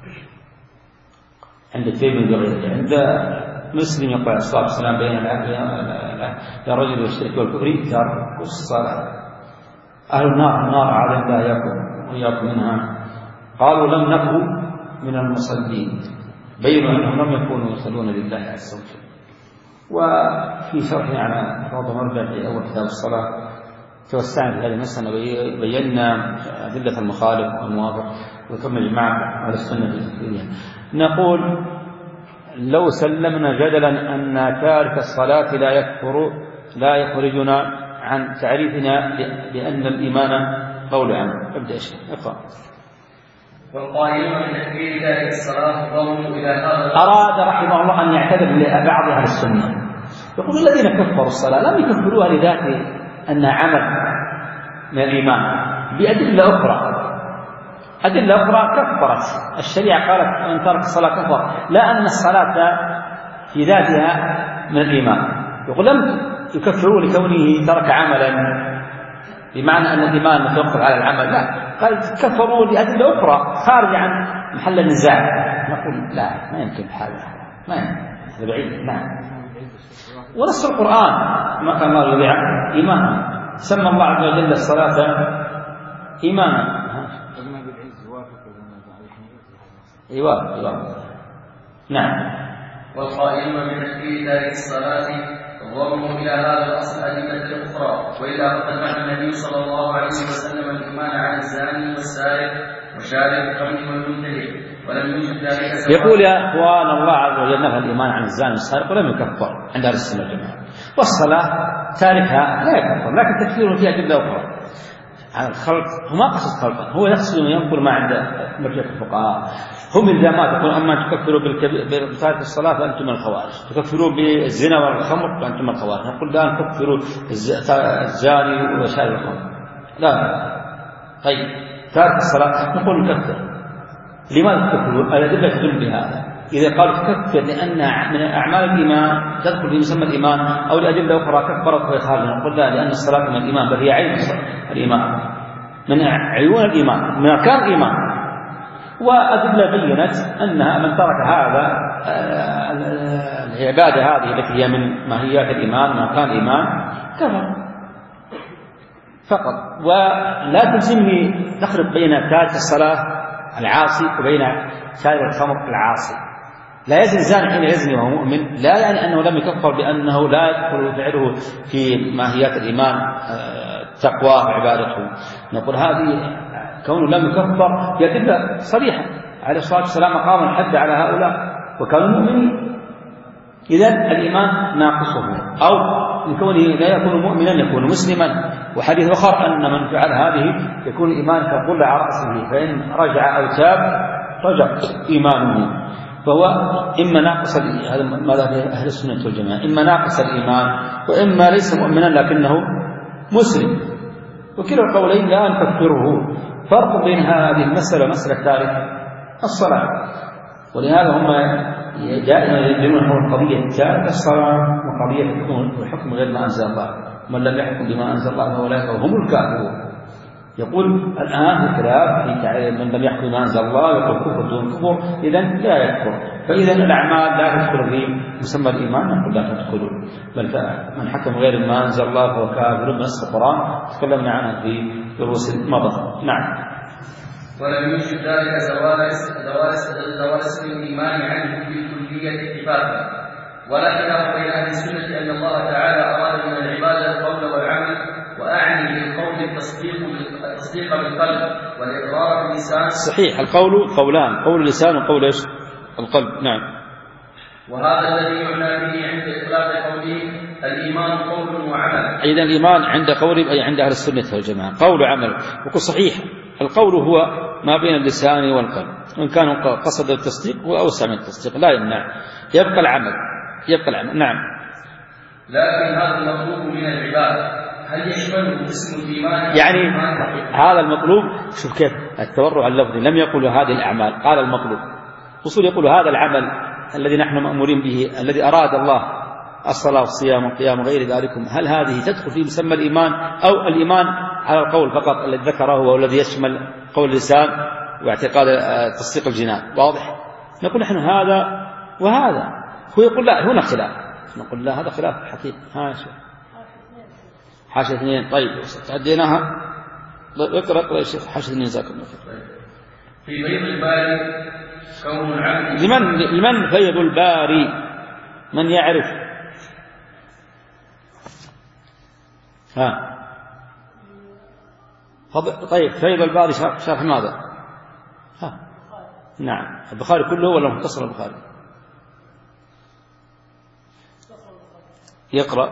Speaker 2: عند الترمذي وغيره، عند مسلم يقول الصلاة والسلام بين الرجل والشرك والكفر ترك الصلاة. أهل النار النار عالم لا يكن ويأكل منها، قالوا لم نكن من المصلين، بينوا أنهم لم يكونوا يصلون لله عز وجل. وفي شرح على روض مرجع في أول كتاب الصلاة توسعنا في هذه المسألة، بينا أدلة المخالف والموافق وكم جماعة على السنة الفقهية. نقول لو سلمنا جدلا أن تارك الصلاة لا يكفر لا يخرجنا عن تعريفنا بأن الإيمان قول عمل. ابدأ شيء اقرأ.
Speaker 1: والقائلون من تكفير تارك الصلاة ضموا إلى هذا.
Speaker 2: أراد رحمه الله أن يعتذر لبعض أهل السنة، يقول الذين كفروا الصلاة لم يكفروها لذات أنها عمل من الإيمان، بأدلة أخرى، أدلة أخرى كفرت. الشريعة قالت من ترك الصلاة كفر، لا أن الصلاة في ذاتها من الإيمان. يقول لم يكفروا لكونه ترك عملا بمعنى أن الإيمان متوقف على العمل، لا، قال كفروا لأدلة أخرى خارج عن محل النزاع. نقول لا، ما يمكن هذا، ما يمكن، بعيد. نعم. ونص القرآن ما كان الله يضيع إيمانا، سمى الله عز وجل الصلاة إيمانا. ايوه ايوه نعم.
Speaker 1: والقائلون بتكفير تارك الصلاة ضموا إلى هذا الأصل أدلة أخرى، وإلا فقد نهى النبي صلى الله عليه وسلم الإيمان عن الزاني والسارق وشارب الخمر والمنتهك، ولم يوجد ذلك.
Speaker 2: يقول يا إخوان الله عز وجل نهى الإيمان عن الزاني والسارق ولم يكفر عند أهل السنة والجماعة، والصلاة تاركها لا يكفر، لكن تكفيره فيها أدلة أخرى على الخلق. هو ما قصد خلقا، هو يقصد أن ينقل ما عند مرجع الفقهاء. هم إذا ما تقول أما تكفروا بتارك الصلاة فأنتم من الخوارج، تكفروا بالزنا والخمر فأنتم من الخوارج. نقول لا نكفروا الزاني وشارب الخمر، لا. طيب تارك الصلاة نقول نكفر. لماذا تكفروا؟ الأدلة تدل بهذا. إذا قال تكفر لأن من أعمال الإيمان تدخل في مسمى الإيمان أو لأدلة أخرى كفرت وهي خارجة، نقول لا، لأن الصلاة من الإيمان، بل هي عين الإيمان، من عيون الإيمان، من أركان الإيمان. وأدلة بينت أنها من ترك هذا العبادة هذه التي هي من ماهيات الإيمان، من أركان الإيمان، كفر فقط. ولا تلزمني تخلط بين تارك الصلاة العاصي وبين شارب الخمر العاصي. لا يزني الزاني حين يزني وهو مؤمن، لا يعني أنه لم يكفر بأنه لا يدخل فعله في ماهيات الإيمان التقوى وعبادته. نقول هذه كونه لم يكفر يدل صريحة عليه الصلاة والسلام قام الحد على هؤلاء وكانوا مؤمنين. إذن الإيمان ناقصه، أو من كونه لا يكون مؤمنا يكون مسلما. وحديث آخر أن من فعل هذه يكون إيمان كقل على رأسه، فإن رجع أو تاب رجع إيمانه. فهو إما ناقص، هذا ماذا في أهل السنة والجماعة، إما ناقص الإيمان وإما ليس مؤمنا لكنه مسلم، وكلا القولين لا نكفره. فرق بين هذه المسألة ومسألة تارك الصلاة. ولهذا هم دائما يجمعون قضية تارك الصلاة وقضية الحكم غير ما أنزل الله. من لم يحكم بما أنزل الله فأولئك هم الكافرون. يقول الآن الخلاف في من لم يحكم بما أنزل الله يقول كفر دون كفر، إذن لا يكفر. فإذا الأعمال لا تدخل في مسمى الإيمان، نقول لا تدخل، بل من حكم غير ما أنزل الله فهو كافر. بنص القرآن تكلمنا عنها في دروس مضى. نعم.
Speaker 1: ولم يوجد ذلك زوال اسم الإيمان عنه بالكلية اتفاقا، ولا خلاف بين أهل السنة أن الله تعالى أراد من العبادة القول والعمل، وأعني بالقول التصديق التصديق بالقلب والإقرار باللسان.
Speaker 2: صحيح، القول قولان، قول اللسان وقول ايش؟ القلب. نعم.
Speaker 1: وهذا الذي يعنى به عند إطلاق قوله الإيمان قول وعمل.
Speaker 2: أيضا الإيمان عند قول أي عند أهل السنة والجماعة قول وعمل. وقل صحيح القول هو ما بين اللسان والقلب، وإن كان قصد التصديق هو أوسع من التصديق لا يمنع، يبقى العمل يبقى العمل. نعم.
Speaker 1: لكن هذا المطلوب من العباد هل يشمله اسم الإيمان؟
Speaker 2: يعني هذا المطلوب، شوف كيف التورع اللفظي، لم يقل هذه الأعمال، قال المطلوب. أصول يقول هذا العمل الذي نحن مأمورين به، الذي أراد الله، الصلاة والصيام والقيام وغير ذلك، هل هذه تدخل في مسمى الإيمان أو الإيمان على القول فقط الذي ذكره هو الذي يشمل قول اللسان واعتقاد تصديق الجنان؟ واضح. نقول نحن هذا وهذا. هو يقول لا هنا خلاف، نقول لا هذا خلاف حقيقي. ها شو حاشة اثنين. طيب تعديناها. اقرأ اقرأ يا شيخ حاشة اثنين جزاكم الله خير.
Speaker 1: في فيض الباري كون العبد
Speaker 2: لمن لمن فيض الباري؟ من يعرف؟ ها طيب فيض الباري شرح ماذا؟ ها نعم البخاري كله ولا مختصر البخاري؟ يقرأ.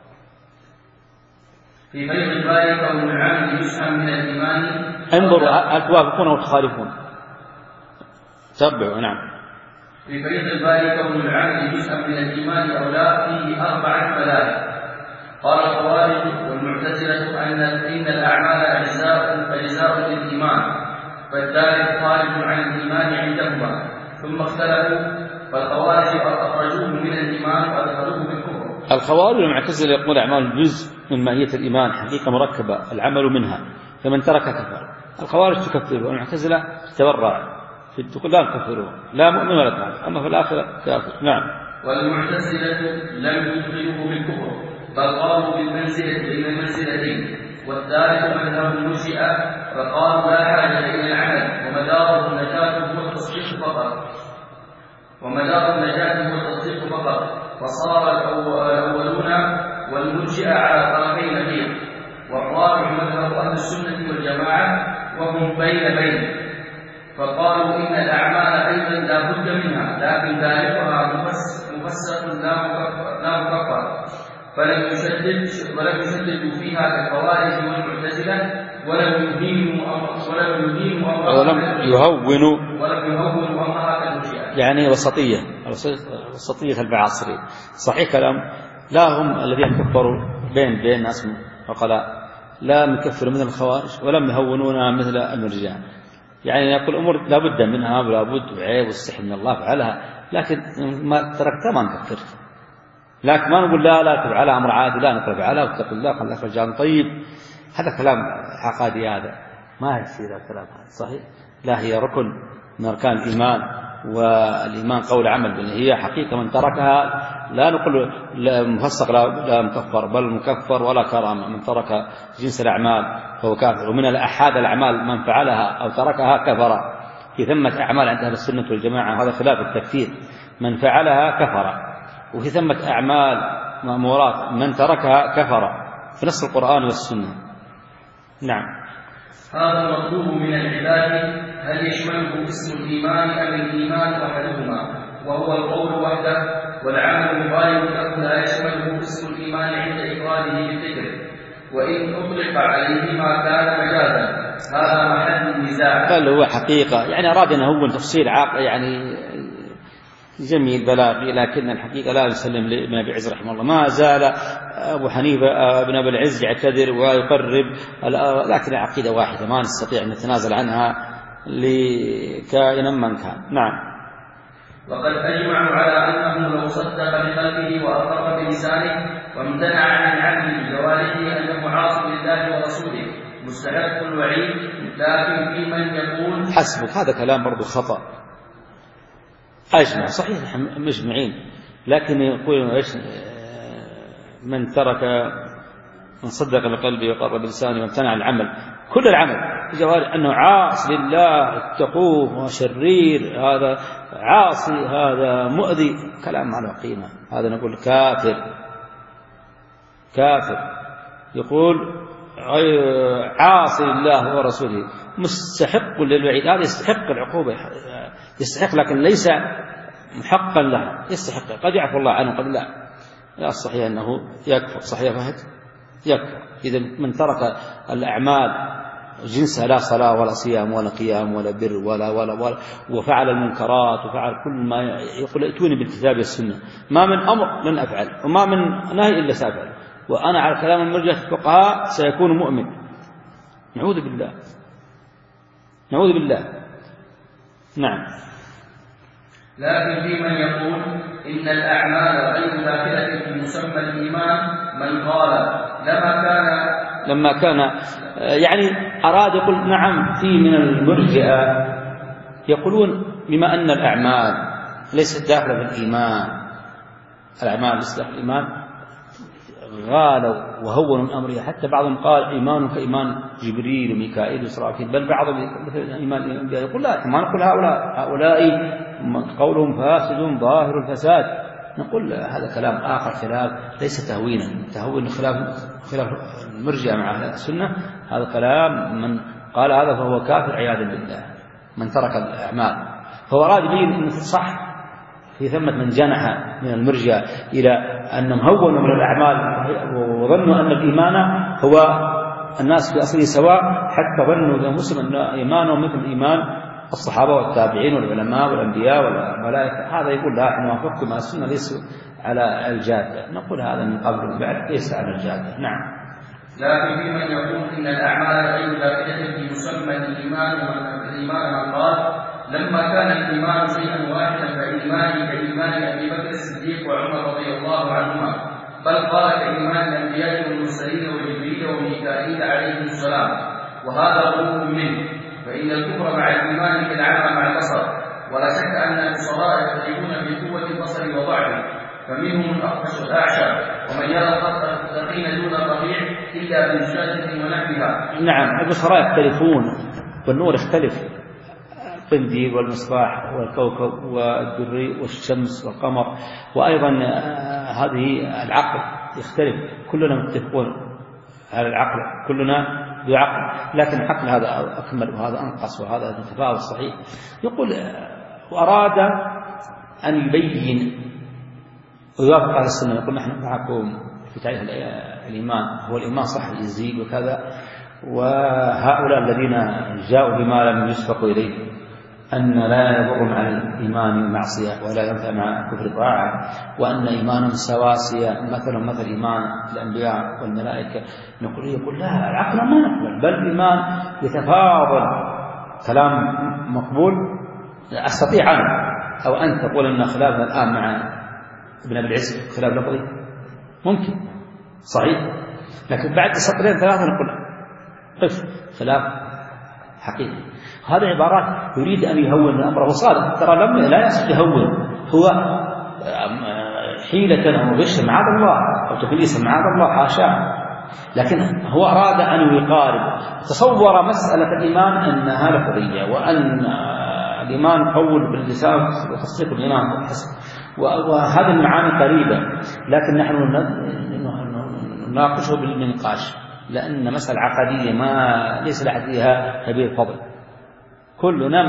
Speaker 1: في فيض الباري كون العبد يسهم من الإيمان.
Speaker 2: انظر هل توافقون أو تخالفون؟ تبعوا. نعم.
Speaker 1: في فيض الباري كون العبد يسهم من الإيمان أو لا فيه أربعة مذاهب. قال الخوارج والمعتزلة أن إن الأعمال أجزاء أجزاء للإيمان فالثالث خارج عن الإيمان عندهما ثم اختلفوا فالخوارج أخرجوه من الإيمان وأدخلوه بالكفر.
Speaker 2: الخوارج والمعتزلة يقول أعمال جزء من ماهية الإيمان حقيقة مركبة العمل منها فمن ترك كفر. الخوارج تكفر والمعتزلة تبرع تقول لا نكفره لا مؤمن ولا كافر أما في الآخرة كافر. نعم.
Speaker 1: والمعتزلة لم يدخلوه بالكفر بل قالوا بالمنزلة بين المنزلتين. والثالث مذهب المرجئة فقالوا لا حاجة إلى العمل ومدار النجاة هو التصديق فقط ومدار النجاة هو التصديق فقط فصار الأولون والمرجئة على طرفي نقيض. والرابع مذهب أهل السنة والجماعة وهم بين بين فقالوا إن الأعمال أيضا لا بد منها لكن ذلكها مفسق لا مكفر فلم يشدد ولم يشددوا فيها كالخوارج والمعتزلة ولم يهينوا ولم يهينوا
Speaker 2: ولم يهونوا
Speaker 1: ولم يهونوا أمرها كالمرجئة
Speaker 2: يعني وسطية وسطية المعاصرين. صحيح كلام لا هم الذين كفروا بين بين ناس وقال لا نكفر من الخوارج ولم يهونونا مثل المرجئة يعني يقول الأمور لا بد منها ولا بد وعيب والسحر من الله فعلها لكن ما تركتها ما نكفر لكن ما نقول لا لا تفعلها أمر عادي لا نقول فعلها واتق الله خلك رجال طيب. هذا كلام عقادي هذا ما يصير الكلام هذا صحيح. لا هي ركن من أركان الإيمان والإيمان قول عمل بل هي حقيقة من تركها لا نقول مفسق لا مكفر بل مكفر ولا كرامة. من ترك جنس الأعمال فهو كافر. ومن الأحاد الأعمال من فعلها أو تركها كفر. في ثمة أعمال عند أهل السنة والجماعة هذا خلاف التكفير من فعلها كفر. وفي ثمة أعمال مأمورات من تركها كفر في نص القرآن والسنة. نعم.
Speaker 1: هذا المطلوب من العباد هل يشمله اسم الإيمان أم الإيمان وحدهما وهو القول وحده والعمل مغاير له لا يشمله اسم الإيمان عند إفراده بالذكر وإن أطلق عليه ما كان مجازا هذا محل النزاع.
Speaker 2: بل هو حقيقة يعني أراد أن هو تفصيل عاقل يعني جميل بلاغي لكن الحقيقة لا يسلم لابن أبي العز رحمه الله. ما زال أبو حنيفة ابن أبي العز يعتذر ويقرب لكن العقيدة واحدة ما نستطيع أن نتنازل عنها لكائنا من كان. نعم.
Speaker 1: وقد أجمعوا على أنه لو صدق بقلبه وأقر بلسانه وامتنع عن العمل بجوارحه أنه عاصي لله ورسوله مستحق الوعيد لكن في من يقول
Speaker 2: حسبك هذا كلام برضو خطأ. أجمع صحيح مجمعين لكن يقول إيش من ترك من صدق بقلبه وقر بلسانه وامتنع عن العمل كل العمل بجوارحه أنه عاصي لله اتقوه وشرير هذا عاصي هذا مؤذي كلام ما له قيمة. هذا نقول كافر كافر يقول عاصي لله ورسوله مستحق للوعيد هذا يستحق العقوبة يستحق لكن ليس محقا له يستحق قد يعفو الله عنه قد لا. لا الصحيح أنه يكفر. صحيح فهد يكفر. إذا من ترك الأعمال جنسها لا صلاة ولا صيام ولا قيام ولا بر ولا ولا, ولا وفعل المنكرات وفعل كل ما يقول ائتوني بالكتاب والسنة ما من أمر لن أفعل وما من نهي إلا سأفعل وأنا على كلام المرجئة الفقهاء سيكون مؤمن. نعوذ بالله نعوذ بالله. نعم.
Speaker 1: لكن في من يقول إن الأعمال غير داخلة في مسمى الإيمان من قال لما كان
Speaker 2: لما كان يعني أراد يقول نعم في من المرجئة يقولون بما أن الأعمال ليست داخلة في الإيمان الأعمال ليست داخلة في الإيمان غالوا وهونوا الأمر حتى بعضهم قال إيمان كإيمان جبريل وميكائيل وإسرافيل بل بعضهم مثل إيمان الأنبياء يقول لا ما نقول هؤلاء هؤلاء قولهم فاسد ظاهر الفساد. نقول هذا كلام آخر خلاف ليس تهوينا تهوين خلاف خلاف المرجئة مع أهل السنة. هذا كلام من قال هذا فهو كافر عياذا بالله من ترك الأعمال. فهو أراد يبين أنه صح في ثمة من جنح من المرجئة إلى أنهم هونوا من الأعمال وظنوا أن الإيمان هو الناس في أصله سواء حتى ظنوا ذا مسلم أن إيمانهم مثل إيمان الصحابة والتابعين والعلماء والأنبياء والملائكة. هذا يقول لا إحنا وافقكم مع السنة ليسوا على الجادة. نقول هذا من قبل وبعد ليس على الجادة. نعم.
Speaker 1: لكن في من يقول إن الأعمال غير داخلة في مسمى الإيمان والإيمان من قال لما كان الإيمان شيئا واحدا فإيماني كإيمان أبي بكر الصديق وعمر رضي الله عنهما، بل قال كإيمان الأنبياء والمرسلين وجبريل وميكائيل عليهم السلام، وهذا غلو منه، فإن الكفر مع الإيمان كالعمى مع البصر، ولا شك أن البصراء يختلفون في قوة البصر وضعفه، فمنهم الأخفش الأعشى، ومن يرى الخط المستقيم دون الرفيع إلا بمشاهدة ونحوها.
Speaker 2: نعم، البصراء يختلفون والنور يختلف، القنديل والمصباح والكوكب والدري والشمس والقمر، وأيضا هذه العقل يختلف، كلنا متفقون على العقل، كلنا ذو عقل، لكن العقل هذا أكمل وهذا أنقص وهذا متفاوت صحيح. يقول وأراد أن يبين ويوافق على السنة، يقول نحن معكم في تعريف الإيمان، هو الإيمان صح يزيد وكذا، وهؤلاء الذين جاءوا بما لم يسبقوا إليه أن لا يضر مع الإيمان معصية ولا ينفع مع كفر طاعة، وأن إيمانهم سواسية مثلا مثل إيمان الأنبياء والملائكة، نقول يقول لا، العقل ما نقبل، بل الإيمان يتفاضل. كلام مقبول. أستطيع أنا أو أن تقول أن خلافنا الآن مع ابن أبي العز خلاف لفظي ممكن صحيح، لكن بعد سطرين ثلاثة نقول قف خلاف حقيقي. هذه عبارات يريد أن يهون الأمر، وصادق ترى لم لا يصح يهون، هو حيلة أو غش معاذ الله أو تفليس معاذ الله حاشاه، لكن هو أراد أن يقارب. تصور مسألة الإيمان أنها لفظية، وأن الإيمان قول باللسان وتصديق الإيمان بالحسن، وهذه المعاني قريبة، لكن نحن نناقشه بالنقاش، لأن مسألة عقدية ما ليس لأحد فيها كبير فضل، كلنا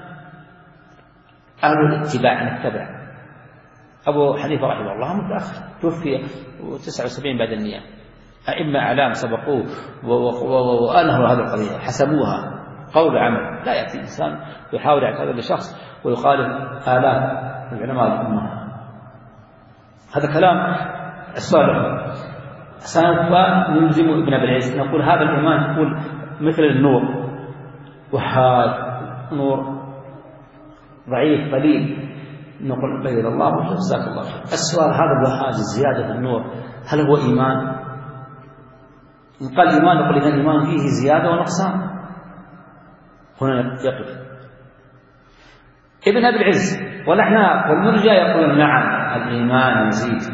Speaker 2: أهل الاتباع نتبع. أبو حنيفة رحمه الله متأخر، توفي تسعة وسبعين بعد المئة، أئمة أعلام سبقوه وأنهوا هذه القضية حسموها قول عمل. لا يأتي إنسان ويحاول يعتذر لشخص ويخالف آلاف العلماء الأمة، هذا كلام الصالح. سوف نلزم ابن أبي العز نقول هذا الإيمان يقول مثل النور، وهذا نور ضعيف قليل، نقول بيض الله وجزاك الله خير. السؤال هذا الوهاج زيادة النور هل هو إيمان؟ إن قال إيمان نقول إذا الإيمان فيه زيادة ونقصان، هنا يقف ابن أبي العز والأحناف والمرجئة يقولون نعم الإيمان يزيد،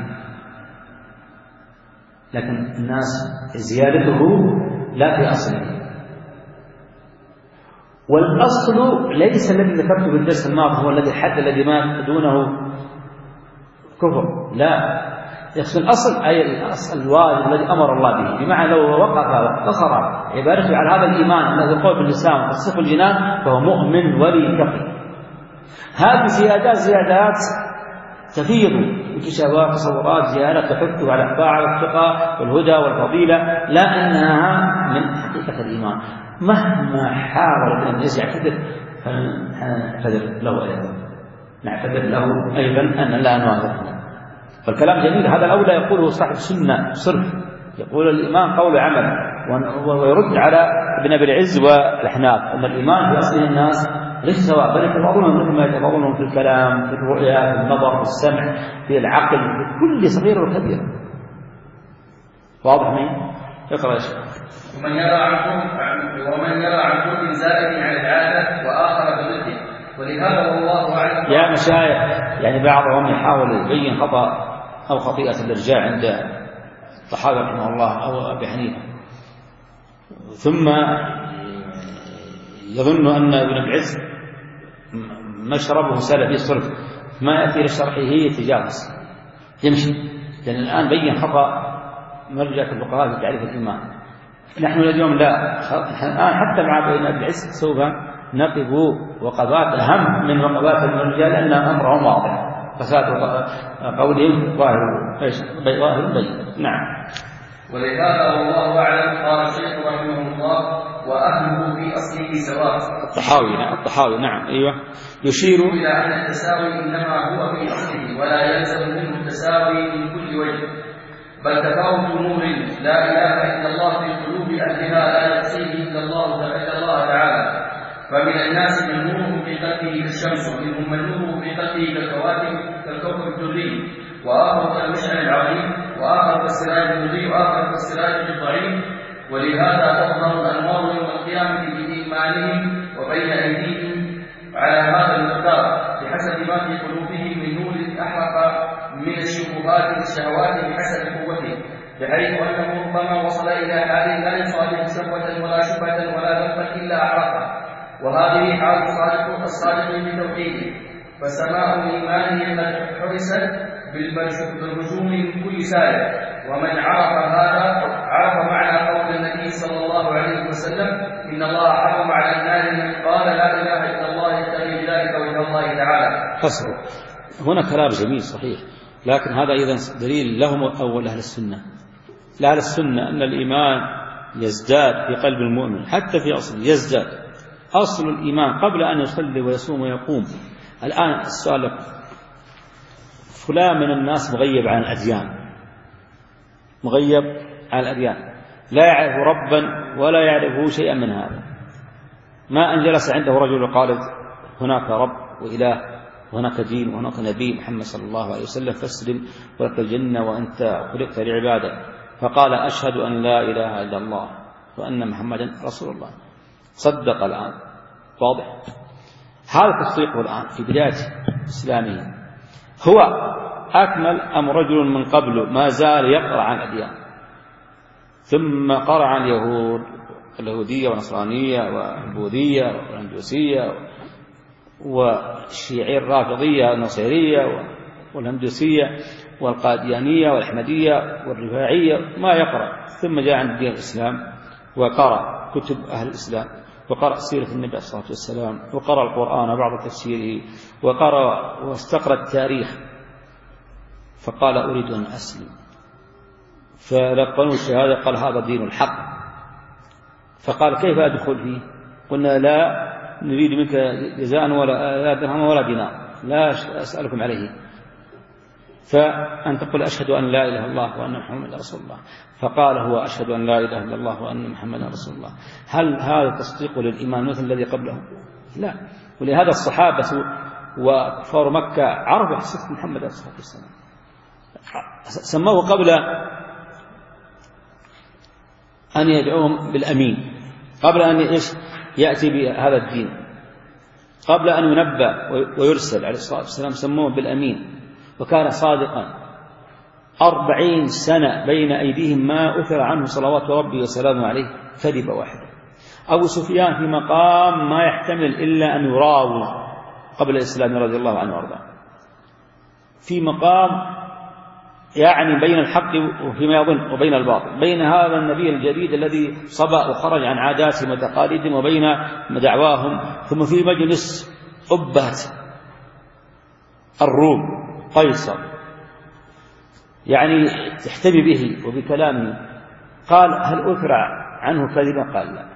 Speaker 2: لكن الناس زيادته لا في أصله، والأصل ليس الذي ذكرته في الدرس الماضي هو الذي حد الذي ما دونه كفر، لا، يقصد الأصل أي الأصل الواجب الذي أمر الله به، بمعنى لو وقف واقتصر عبارته على هذا الإيمان الذي يقول باللسان وتصديق الجنان فهو مؤمن ولي تقي. هذه زيادات زيادات تفيض انكشافات تصورات زيادات تحثه على الطاعة والتقى والهدى والفضيلة، لا أنها من حقيقة الإيمان. مهما حاول أن يعتذر فنعتذر له أيضا نعتذر له أيضا أن لا نواظبه. فالكلام جميل، هذا الأولى يقوله صاحب سنة صرف، يقول الإيمان قول عمل، ويرد على ابن أبي العز والأحناف أن الإيمان في أصله الناس ليس سواء، بل يتفاضلون مثل ما يتفاضلون في الكلام، في الرؤيا، في النظر، في السمع، في العقل، في كل صغير وكبير. واضح مين؟ اقرأ يا شيخ.
Speaker 1: ومن يرى عن ومن يرى عن كل زائد عن العادة وآخر بضده، ولهذا والله أعلم.
Speaker 2: يا مشايخ يعني بعضهم يحاول يبين خطأ أو خطيئة الإرجاع عند الصحابة رحمه الله أو أبي حنيفة، ثم يظن أن ابن العز مشربه سلفي صرف، ما يأتي لشرحه يتجاوز يمشي، لأن الآن بين خطأ مرجع الفقهاء في تعريف الإيمان. نحن اليوم لا، الآن حتى مع ابن العز سوف نقف وقفات أهم من وقفات المرجع، لأن أمرهم واضح، فساد قولهم ظاهر ظاهر بين. نعم.
Speaker 1: ولهذا والله أعلم قال الشيخ رحمه الله وأهله في أصله سواء.
Speaker 2: الطحاوي نعم الطحاوي نعم أيوه يشير
Speaker 1: إلى أن التساوي إنما هو في أصله ولا يلزم منه التساوي من كل وجه، بل تفاوت نور لا إله إلا الله في قلوب أهلها لا يحصيه إلا الله إلا الله تعالى. فمن الناس من نوره في قلبه كالشمس، ومنهم من نوره في قلبه كالكواكب كالكوكب الدري، وآخر كالمشعل العظيم، وآخر كالسراج المضيء، وآخر كالسراج الضعيف. ولهذا تظهر الأنوار يوم القيامة بإيمانهم وبين أيديهم على هذا المقدار بحسب ما في قلوبهم من نور أحرق من الشبهات والشهوات بحسب قوته، بحيث أنه ربما وصل إلى حال لا يصادف شهوة ولا شبهة ولا ذنبا إلا أحرقه. وهذه حال الصادق الصادق بتوحيده، فسماء إيمانه قد حرست بالرجوم من كل سائر. ومن عرف هذا عرف معنى قول النبي صلى الله عليه وسلم: إن الله حرم على النار من قال لا إله إلا الله يبتغي بذلك وجه الله تعالى.
Speaker 2: قصر هنا كلام جميل صحيح، لكن هذا أيضا دليل لهم أول أهل السنة. لأهل السنة أن الإيمان يزداد في قلب المؤمن حتى في أصل يزداد. أصل الإيمان قبل أن يصلي ويصوم ويقوم. الآن السؤال لك: فلان من الناس مغيب عن الأديان، مغيب عن الأديان، لا يعرف ربا ولا يعرفه شيئا من هذا. ما أن جلس عنده رجل وقال هناك رب وإله وهناك دين وهناك نبي محمد صلى الله عليه وسلم فاسلم ولك الجنة وأنت خلقت لعبادة، فقال: أشهد أن لا إله إلا الله وأن محمدا رسول الله. صدق الآن، واضح. هذا تصديقه الآن في بداية إسلامه. هو أكمل أم رجل من قبل ما زال يقرأ عن الأديان، ثم قرأ عن اليهود اليهودية والنصرانية والبوذية والهندوسية والشيعية الرافضية والنصيرية والهندوسية والقاديانية والأحمدية والرفاعية، ما يقرأ. ثم جاء عند دين الإسلام وقرأ كتب أهل الإسلام، وقرأ سيرة النبي عليه الصلاة والسلام، وقرأ القرآن وبعض تفسيره، وقرأ واستقرأ التاريخ، فقال: أريد أن أسلم. فلقنوا الشهادة، قال: هذا دين الحق. فقال: كيف أدخل فيه؟ قلنا: لا نريد منك جزاء ولا درهم ولا دينار، لا أسألكم عليه، فأن تقول: أشهد أن لا إله إلا الله وأن محمدا رسول الله. فقال هو: أشهد أن لا إله إلا الله وأن محمدا رسول الله. هل هذا تصديق للإيمان مثل الذي قبله؟ لا. ولهذا الصحابة وكفار مكة عرفوا حقيقة محمد صلى الله عليه وسلم، سموه قبل أن يدعوهم بالأمين، قبل أن يأتي بهذا الدين، قبل أن ينبأ ويرسل عليه الصلاة والسلام سموه بالأمين. وكان صادقا أربعين سنة بين أيديهم ما أثر عنه صلوات ربي وسلامه عليه كذبة واحدة. أبو سفيان في مقام ما يحتمل إلا أن يراوي قبل الإسلام رضي الله عنه وارضاه، في مقام يعني بين الحق وفيما يظن وبين الباطل، بين هذا النبي الجديد الذي صبأ وخرج عن عاداتهم وتقاليدهم وبين دعواهم، ثم في مجلس أبهة الروم قيصر يعني تحتمي به وبكلامه، قال: هل أثرى عنه كذبا؟ قال: لا.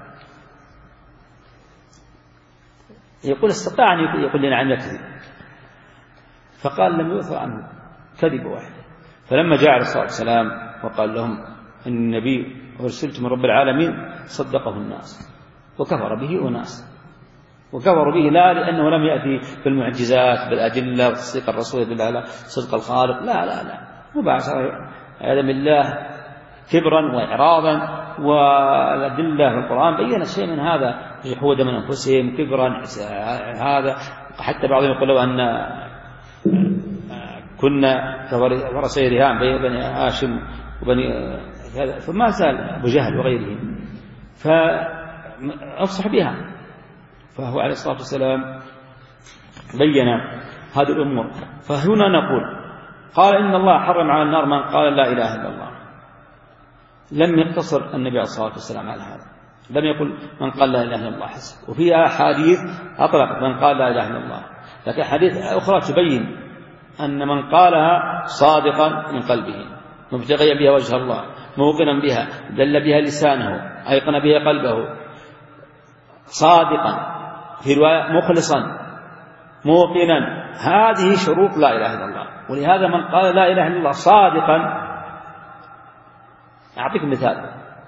Speaker 2: يقول: استطاع أن يقول لنا عن يكذب، فقال: لم يؤثر عنه كذب واحد. فلما جاء عليه الصلاة والسلام وقال لهم إن النبي أرسلت من رب العالمين، صدقه الناس وكفر به أناس، وكفروا به لا لأنه لم يأتي بالمعجزات بالأدلة وتصديق الرسول بالله صدق الخالق، لا لا لا مباشرة عدم الله كبرا وإعراضا، والأدلة في القرآن بيّنت شيء من هذا، جحودا من أنفسهم كبرا هذا. حتى بعضهم يقول لو أن كنا كورثي رهان بين بني هاشم وبني هذا، فما زال أبو جهل وغيرهم، فأفصح بها. فهو عليه الصلاة والسلام بين هذه الأمور. فهنا نقول: قال إن الله حرم على النار من قال لا إله إلا الله. لم يقتصر النبي عليه الصلاة والسلام على هذا، لم يقل من قال لا إله إلا الله حسب، وفي أحاديث أطلق من قال لا إله إلا الله، لكن حديث أخرى تبين أن من قالها صادقا من قلبه مبتغيا بها وجه الله موقنا بها دل بها لسانه أيقن بها قلبه صادقا في رواية مخلصا موقنا، هذه شروط لا إله إلا الله. ولهذا من قال لا إله إلا الله صادقا أعطيك مثال.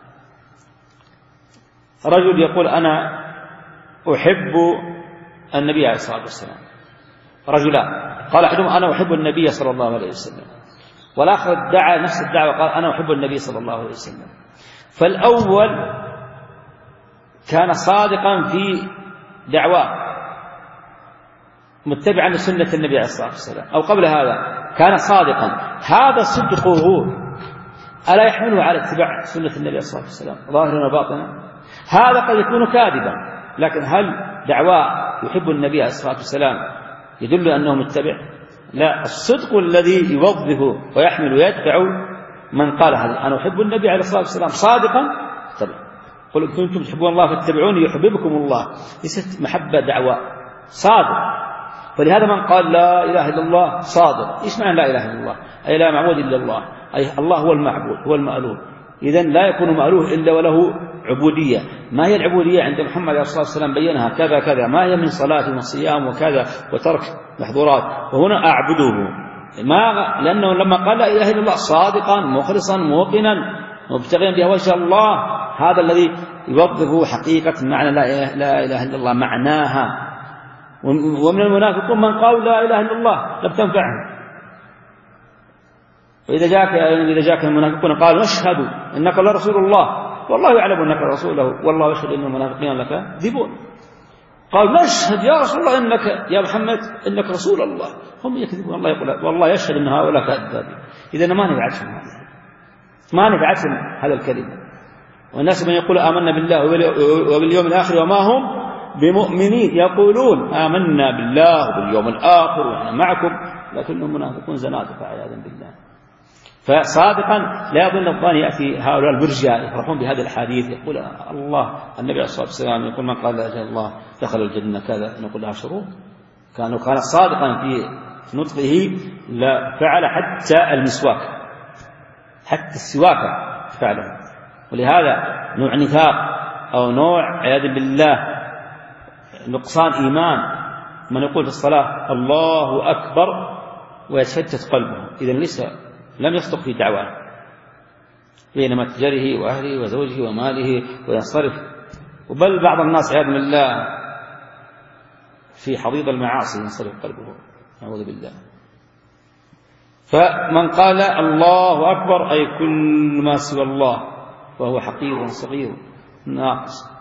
Speaker 2: رجل يقول أنا أحب النبي عليه الصلاة والسلام، رجلان، قال أحدهم أنا أحب النبي صلى الله عليه وسلم، والآخر ادعى نفس الدعوة قال أنا أحب النبي صلى الله عليه وسلم. فالأول كان صادقا في دعواه متبعا لسنة النبي عليه الصلاة والسلام، أو قبل هذا كان صادقا، هذا صدقه ألا يحمله على اتباع سنة النبي عليه الصلاة والسلام ظاهرا وباطنا؟ هذا قد يكون كاذبا، لكن هل دعواه يحب النبي عليه الصلاة والسلام يدل أنه متبع؟ لا، الصدق الذي يوظف ويحمل ويدفع من قال هذا أنا أحب النبي عليه الصلاة والسلام صادقا اتبع. قل إن كنتم تحبون الله فاتبعوني يحببكم الله، ليست محبة دعوة، صادق. فلهذا من قال لا إله إلا الله صادق. إيش معنى لا إله إلا الله؟ أي لا معبود إلا الله، أي الله هو المعبود هو المألوه. إذن لا يكون مألوه إلا وله عبودية. ما هي العبودية عند محمد عليه الصلاة والسلام؟ بينها كذا كذا، ما هي من صلاة وصيام وكذا وترك محظورات، وهنا أعبده، ما لأنه لما قال لا إله إلا الله صادقا مخلصا موقنا مبتغيا بها وجه الله، هذا الذي يوظف حقيقة معنى لا إله إلا الله معناها. ومن المنافقون من قال لا إله إلا الله لم تنفعهم، وإذا جاءك إذا جاءك المنافقون قالوا نشهد إنك لرسول الله والله يعلم أنك رسوله والله يشهد أن المنافقين لكاذبون. قال نشهد يا رسول الله إنك يا محمد إنك رسول الله، هم يكذبون، الله يقول والله يشهد أن هؤلاء كاذبين. إذا ما نفعتهم هذا، ما نفعتهم هذا الكلمة. والناس من يقول آمنا بالله وباليوم الآخر وما هم بمؤمنين، يقولون آمنا بالله وباليوم الآخر ونحن معكم، لكنهم منافقون زنادقة عياذا بالله. فصادقا لا يظن الظان يأتي هؤلاء المرجئة يفرحون بهذه الحديث، يقول الله النبي عليه الصلاة والسلام يقول من قال لا إله إلا الله دخل الجنة كذا، نقول لها شروط. كانوا كان صادقا في نطقه لا فعل حتى المسواك، حتى السواك فعله. ولهذا نوع نفاق أو نوع عياذا بالله نقصان إيمان من يقول في الصلاة الله أكبر ويتشتت قلبه، إذن ليس لم يصدق في دعواه، بينما تجاره وأهله وزوجه وماله وينصرف. وبل بعض الناس عياذا بالله في حضيض المعاصي ينصرف قلبه، أعوذ بالله. فمن قال الله أكبر أي كل ما سوى الله وهو حقير صغير ناقص،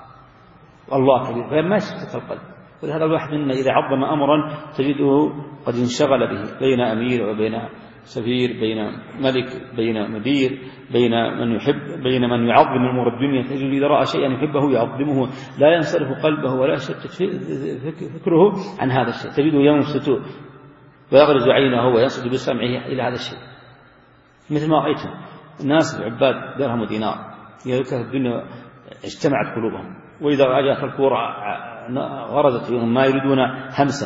Speaker 2: الله كبير، فما يشتت القلب. ولهذا الواحد منا إذا عظم أمرا تجده قد انشغل به، بين أمير وبين سفير، بين ملك، بين مدير، بين من يحب، بين من يعظم أمور الدنيا، تجد إذا رأى شيئا يحبه يعظمه، لا ينصرف قلبه ولا يشتت فكره عن هذا الشيء، تجده ينصت ويغرز عينه وينصت بسمعه إلى هذا الشيء. مثل ما رأيتم الناس العباد درهم ودينار يذكر الدنيا اجتمعت قلوبهم، وإذا رأجت الكورة غرزت فيهم ما يريدون همسا،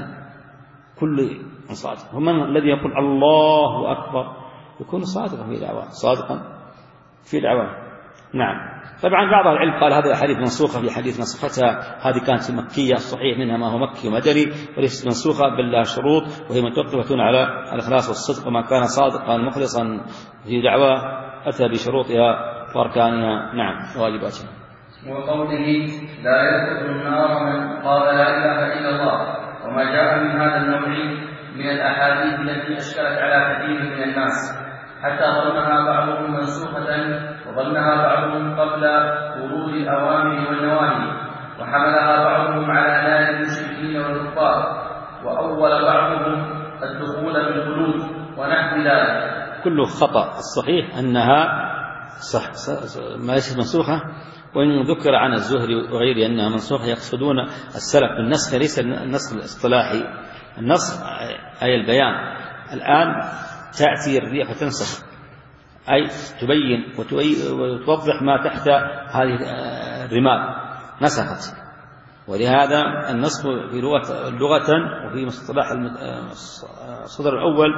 Speaker 2: كل صادق. ومن الذي يقول الله أكبر يكون صادقا في دعواه، صادقا في دعواه. نعم. طبعا بعض العلم قال هذه الأحاديث منسوخة في حديث نسختها، هذه كانت مكية، الصحيح منها ما هو مكي ومدني، وليست منسوخة بل لها شروط، وهي متوقفة على الإخلاص والصدق، وما كان صادقا مخلصا في دعواه أتى بشروطها وأركانها نعم وواجباتها.
Speaker 1: وقوله لا يدخل النار من قال لا إله إلا الله، وما جاء من هذا النوع من الأحاديث التي أشكلت على كثير من الناس حتى ظنها بعضهم منسوخة، وظنها بعضهم قبل ورود الأوامر والنواهي، وحملها بعضهم على نار المشركين والكفار، وأول بعضهم الدخول بالخلود ونحو ذلك.
Speaker 2: كله خطأ. الصحيح أنها صح ما ليست منسوخة، وإن ذكر عن الزهري وغيره أنها منسوخة يقصدون السلف بالنسخ، ليس النسخ الاصطلاحي. النسخ أي البيان. الآن تأتي الريح فتنسخ، أي تبين وتوضح ما تحت هذه الرمال، نسخت. ولهذا النسخ في لغة لغة وفي مصطلح الصدر الأول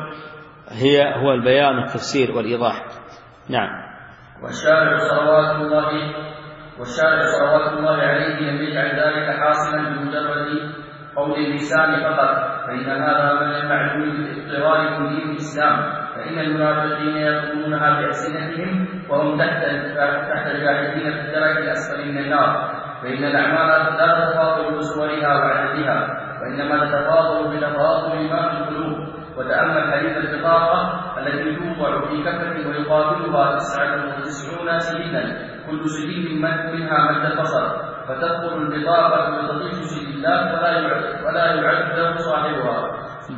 Speaker 2: هي هو البيان والتفسير والإيضاح. نعم.
Speaker 1: والشارع صلوات الله والشارع صلوات الله عليه لم يجعل ذلك حاصلا بمجرد قول اللسان فقط، فإن هذا من المعلوم بالاضطرار من دين الإسلام، فإن المنافقين يقولونها بألسنتهم وهم تحت تحت الجاهلين في الدرك الأسفل من النار. فإن الأعمال لا تتفاضل بصورها وعددها، وإنما تتفاضل بتفاضل ما في القلوب. وتأمل حديث البطاقة التي توضع في كفة ويقابلها تسعة وتسعون سجلا كل سجل منها مد البصر، فتدخل البطاقة وتضيف سجلات ولا يعد له صاحبها.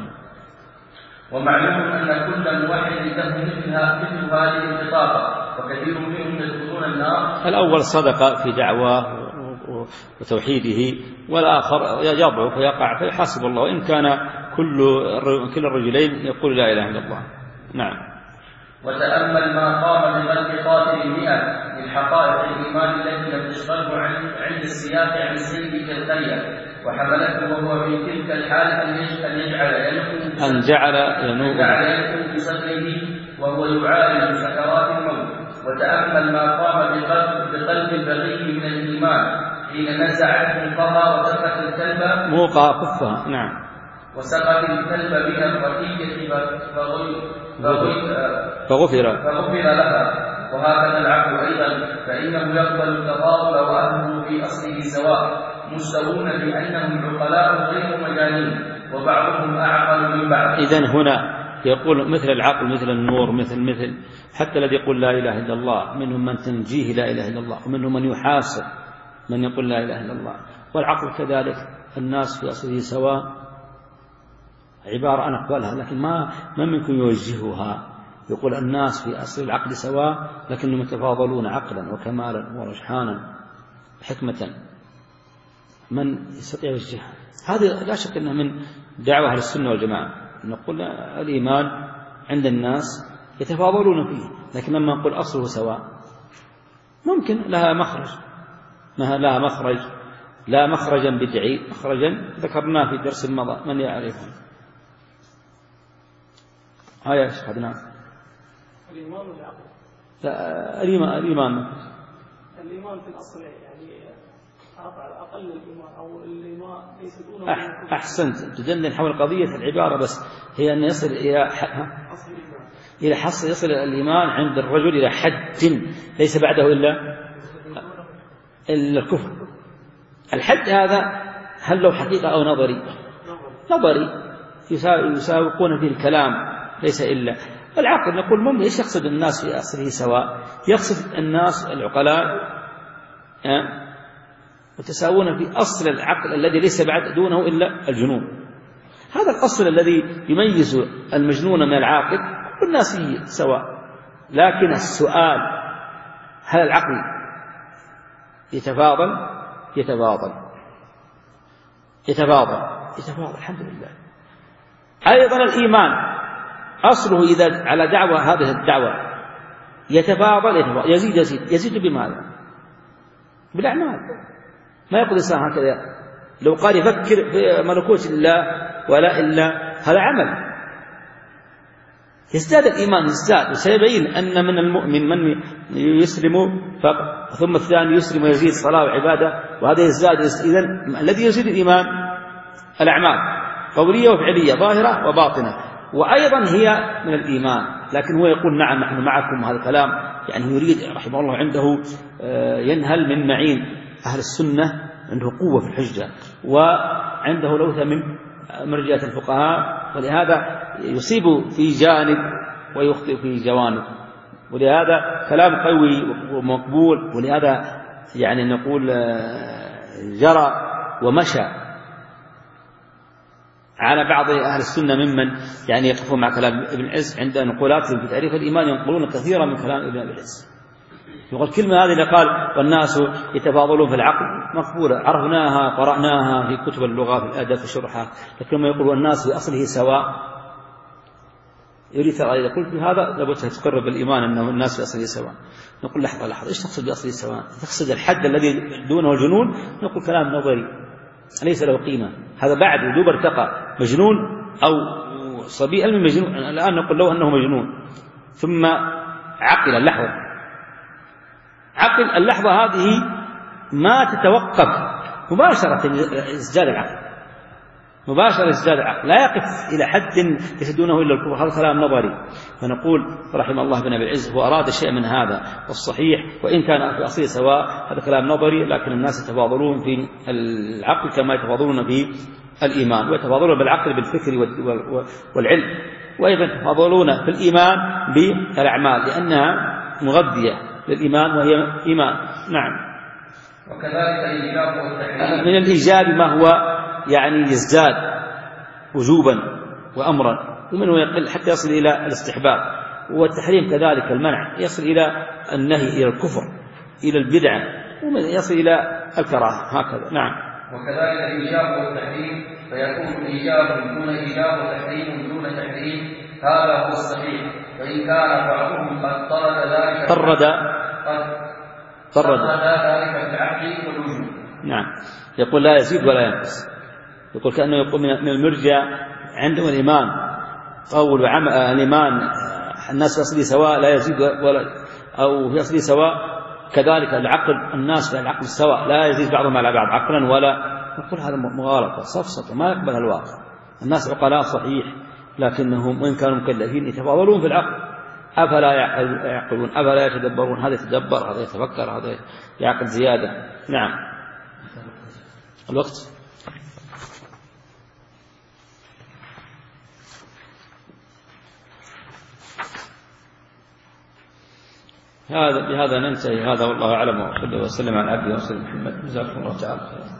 Speaker 1: ومعلوم أن كل موحد له مثلها مثل هذه البطاقة، وكثير منهم يدخلون النار.
Speaker 2: الأول صدق في دعواه وتوحيده، والآخر يضعف ويقع فيحاسب الله، وإن كان كل كل الرجلين يقول لا إله إلا الله. نعم.
Speaker 1: وتأمل ما قام بغلق قاتل المئة من حقائق الإيمان التي لم تشغله عند السياق عن سيد كالقرية، وحملته وهو في تلك الحال أن يجعل
Speaker 2: أن جعل ينوب
Speaker 1: في صدره وهو يعالج سكرات الموت. وتأمل ما قام بقلب البغي من الإيمان حين نزعته القضاء وسقط الكلب
Speaker 2: موقع كفها. نعم.
Speaker 1: وسقط الكلب من الرقية
Speaker 2: فغفر
Speaker 1: فغفر لها. وهكذا العقل أيضا، فإنه يقبل التفاضل وأهله في أصله سواء، مستوون بأنهم عقلاء غير مجانين، وبعضهم أعقل من بعض.
Speaker 2: إذن هنا يقول مثل العقل مثل النور مثل مثل حتى الذي يقول لا إله إلا الله منهم من تنجيه لا إله إلا الله، ومنهم من يحاسب من يقول لا إله إلا الله. والعقل كذلك، الناس في أصله سواء عبارة عن أقوالها، لكن ما ما منكم يوجهها. يقول الناس في أصل العقل سواء لكنهم يتفاضلون عقلا وكمالا ورجحانا حكمة. من يستطيع يوجهها؟ هذه لا شك أنها من دعوة أهل السنة والجماعة. نقول الإيمان عند الناس يتفاضلون فيه، لكن لما نقول أصله سواء ممكن لها مخرج، ما لها مخرج لا مخرجا بدعي، مخرجا ذكرناه في درس المضى من يعرفه. هيا شهدنا
Speaker 3: الإيمان والعقل.
Speaker 2: لا الإيمان الإيمان
Speaker 3: الإيمان في الأصل يعني أقل الإيمان أو الإيمان ليس دونه.
Speaker 2: أحسنت، تدندن حول قضية العبارة، بس هي أن يصل إلى إلى حصل يصل الإيمان عند الرجل إلى حد ليس بعده إلا إلا الكفر. الحد هذا هل له حقيقة أو نظري؟ نظري يساوقون فيه الكلام ليس إلا. العقل نقول ممكن إيش يقصد الناس في أصله سواء؟ يقصد الناس العقلاء وتساوون في أصل العقل الذي ليس بعد دونه إلا الجنون. هذا الأصل الذي يميز المجنون من العاقل، كل الناس فيه سواء. لكن السؤال هل العقل يتفاضل؟ يتفاضل يتفاضل يتفاضل الحمد لله. أيضا الإيمان أصله إذا على دعوة هذه الدعوة يتفاضل يتفاضل يزيد يزيد يزيد بماذا؟ بالأعمال. ما يقول الإنسان هكذا لو قال يفكر في ملكوت الله ولا إلا هذا عمل. يزداد الإيمان يزداد، وسيبين أن من المؤمن من يسلم فقط ثم الثاني يسلم ويزيد صلاة وعبادة، وهذا يزداد. إذن الذي يزيد الإيمان الأعمال قولية وفعلية ظاهرة وباطنة، وأيضا هي من الإيمان. لكن هو يقول نعم نحن معكم، هذا الكلام يعني يريد رحمه الله عنده ينهل من معين أهل السنة، عنده قوة في الحجة وعنده لوثة من مرجئة الفقهاء، ولهذا يصيب في جانب ويخطئ في جوانب، ولهذا كلام قوي ومقبول. ولهذا يعني نقول جرى ومشى على بعض أهل السنة ممن يعني يقفون مع كلام ابن عز عند نقولاتهم في تعريف الإيمان، ينقلون كثيرا من كلام ابن عز. يقول كلمة هذه اللي قال والناس يتفاضلون في العقل مقبولة، عرفناها قرأناها في كتب اللغة في الأدب في الشرحات، لكن لما يقول والناس في أصله سواء يريد ترى إذا قلت بهذا لابد تقرب بالإيمان أنه الناس في أصله سواء. نقول لحظة لحظة إيش تقصد بأصله سواء؟ تقصد الحد الذي دونه الجنون؟ نقول كلام نظري ليس له قيمة، هذا بعد دوب ارتقى مجنون أو صبي علم مجنون. الآن نقول له أنه مجنون ثم عقل اللحظة، عقل اللحظة هذه ما تتوقف مباشرة إسجال العقل مباشرة ازداد عقل، لا يقف إلى حد يشدونه إلا الكفر، هذا كلام نظري. فنقول رحمه الله بن أبي العز هو أراد شيء من هذا، والصحيح وإن كان في أصله سواء هذا كلام نظري، لكن الناس يتفاضلون في العقل كما يتفاضلون في الإيمان، ويتفاضلون بالعقل بالفكر والعلم، وأيضا يتفاضلون في الإيمان بالأعمال لأنها مغذية للإيمان وهي إيمان. نعم.
Speaker 1: وكذلك الإيجاب والتحريم
Speaker 2: من الإيجاب ما هو يعني يزداد وجوبا وأمرا، ومنه يقل حتى يصل إلى الاستحباب، والتحريم كذلك المنع يصل إلى النهي، إلى الكفر، إلى البدعة، ويصل إلى الكراهة، هكذا. نعم.
Speaker 1: وكذلك الإيجاب والتحريم، فيكون إيجاب دون إيجاب وتحريم دون تحريم، هذا هو الصحيح. وإن كان بعضهم قد طرد ذلك
Speaker 2: طرد
Speaker 1: قد
Speaker 2: طرد
Speaker 1: ذلك بالعقل والوجود.
Speaker 2: نعم. يقول لا يزيد ولا ينقص، يقول كأنه يقول من المرجع عندهم الإيمان قول وعمل، الإيمان الناس في أصله سواء لا يزيد ولا، أو في أصله سواء كذلك العقل، الناس في العقل سواء لا يزيد بعضهم على بعض عقلا ولا. نقول هذا مغالطة سفسطة ما يقبل الواقع. الناس عقلاء صحيح، لكنهم وإن كانوا مكلفين يتفاضلون في العقل. أفلا يعقلون، أفلا يتدبرون، هذا يتدبر، هذا يتفكر، هذا يعقل زيادة. نعم. الوقت هذا، بهذا ننتهي. هذا والله أعلم، وصلى وسلم على عبده ورسوله محمد. جزاكم الله تعالى خيرا.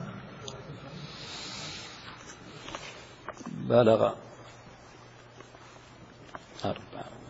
Speaker 2: بلغ أربعة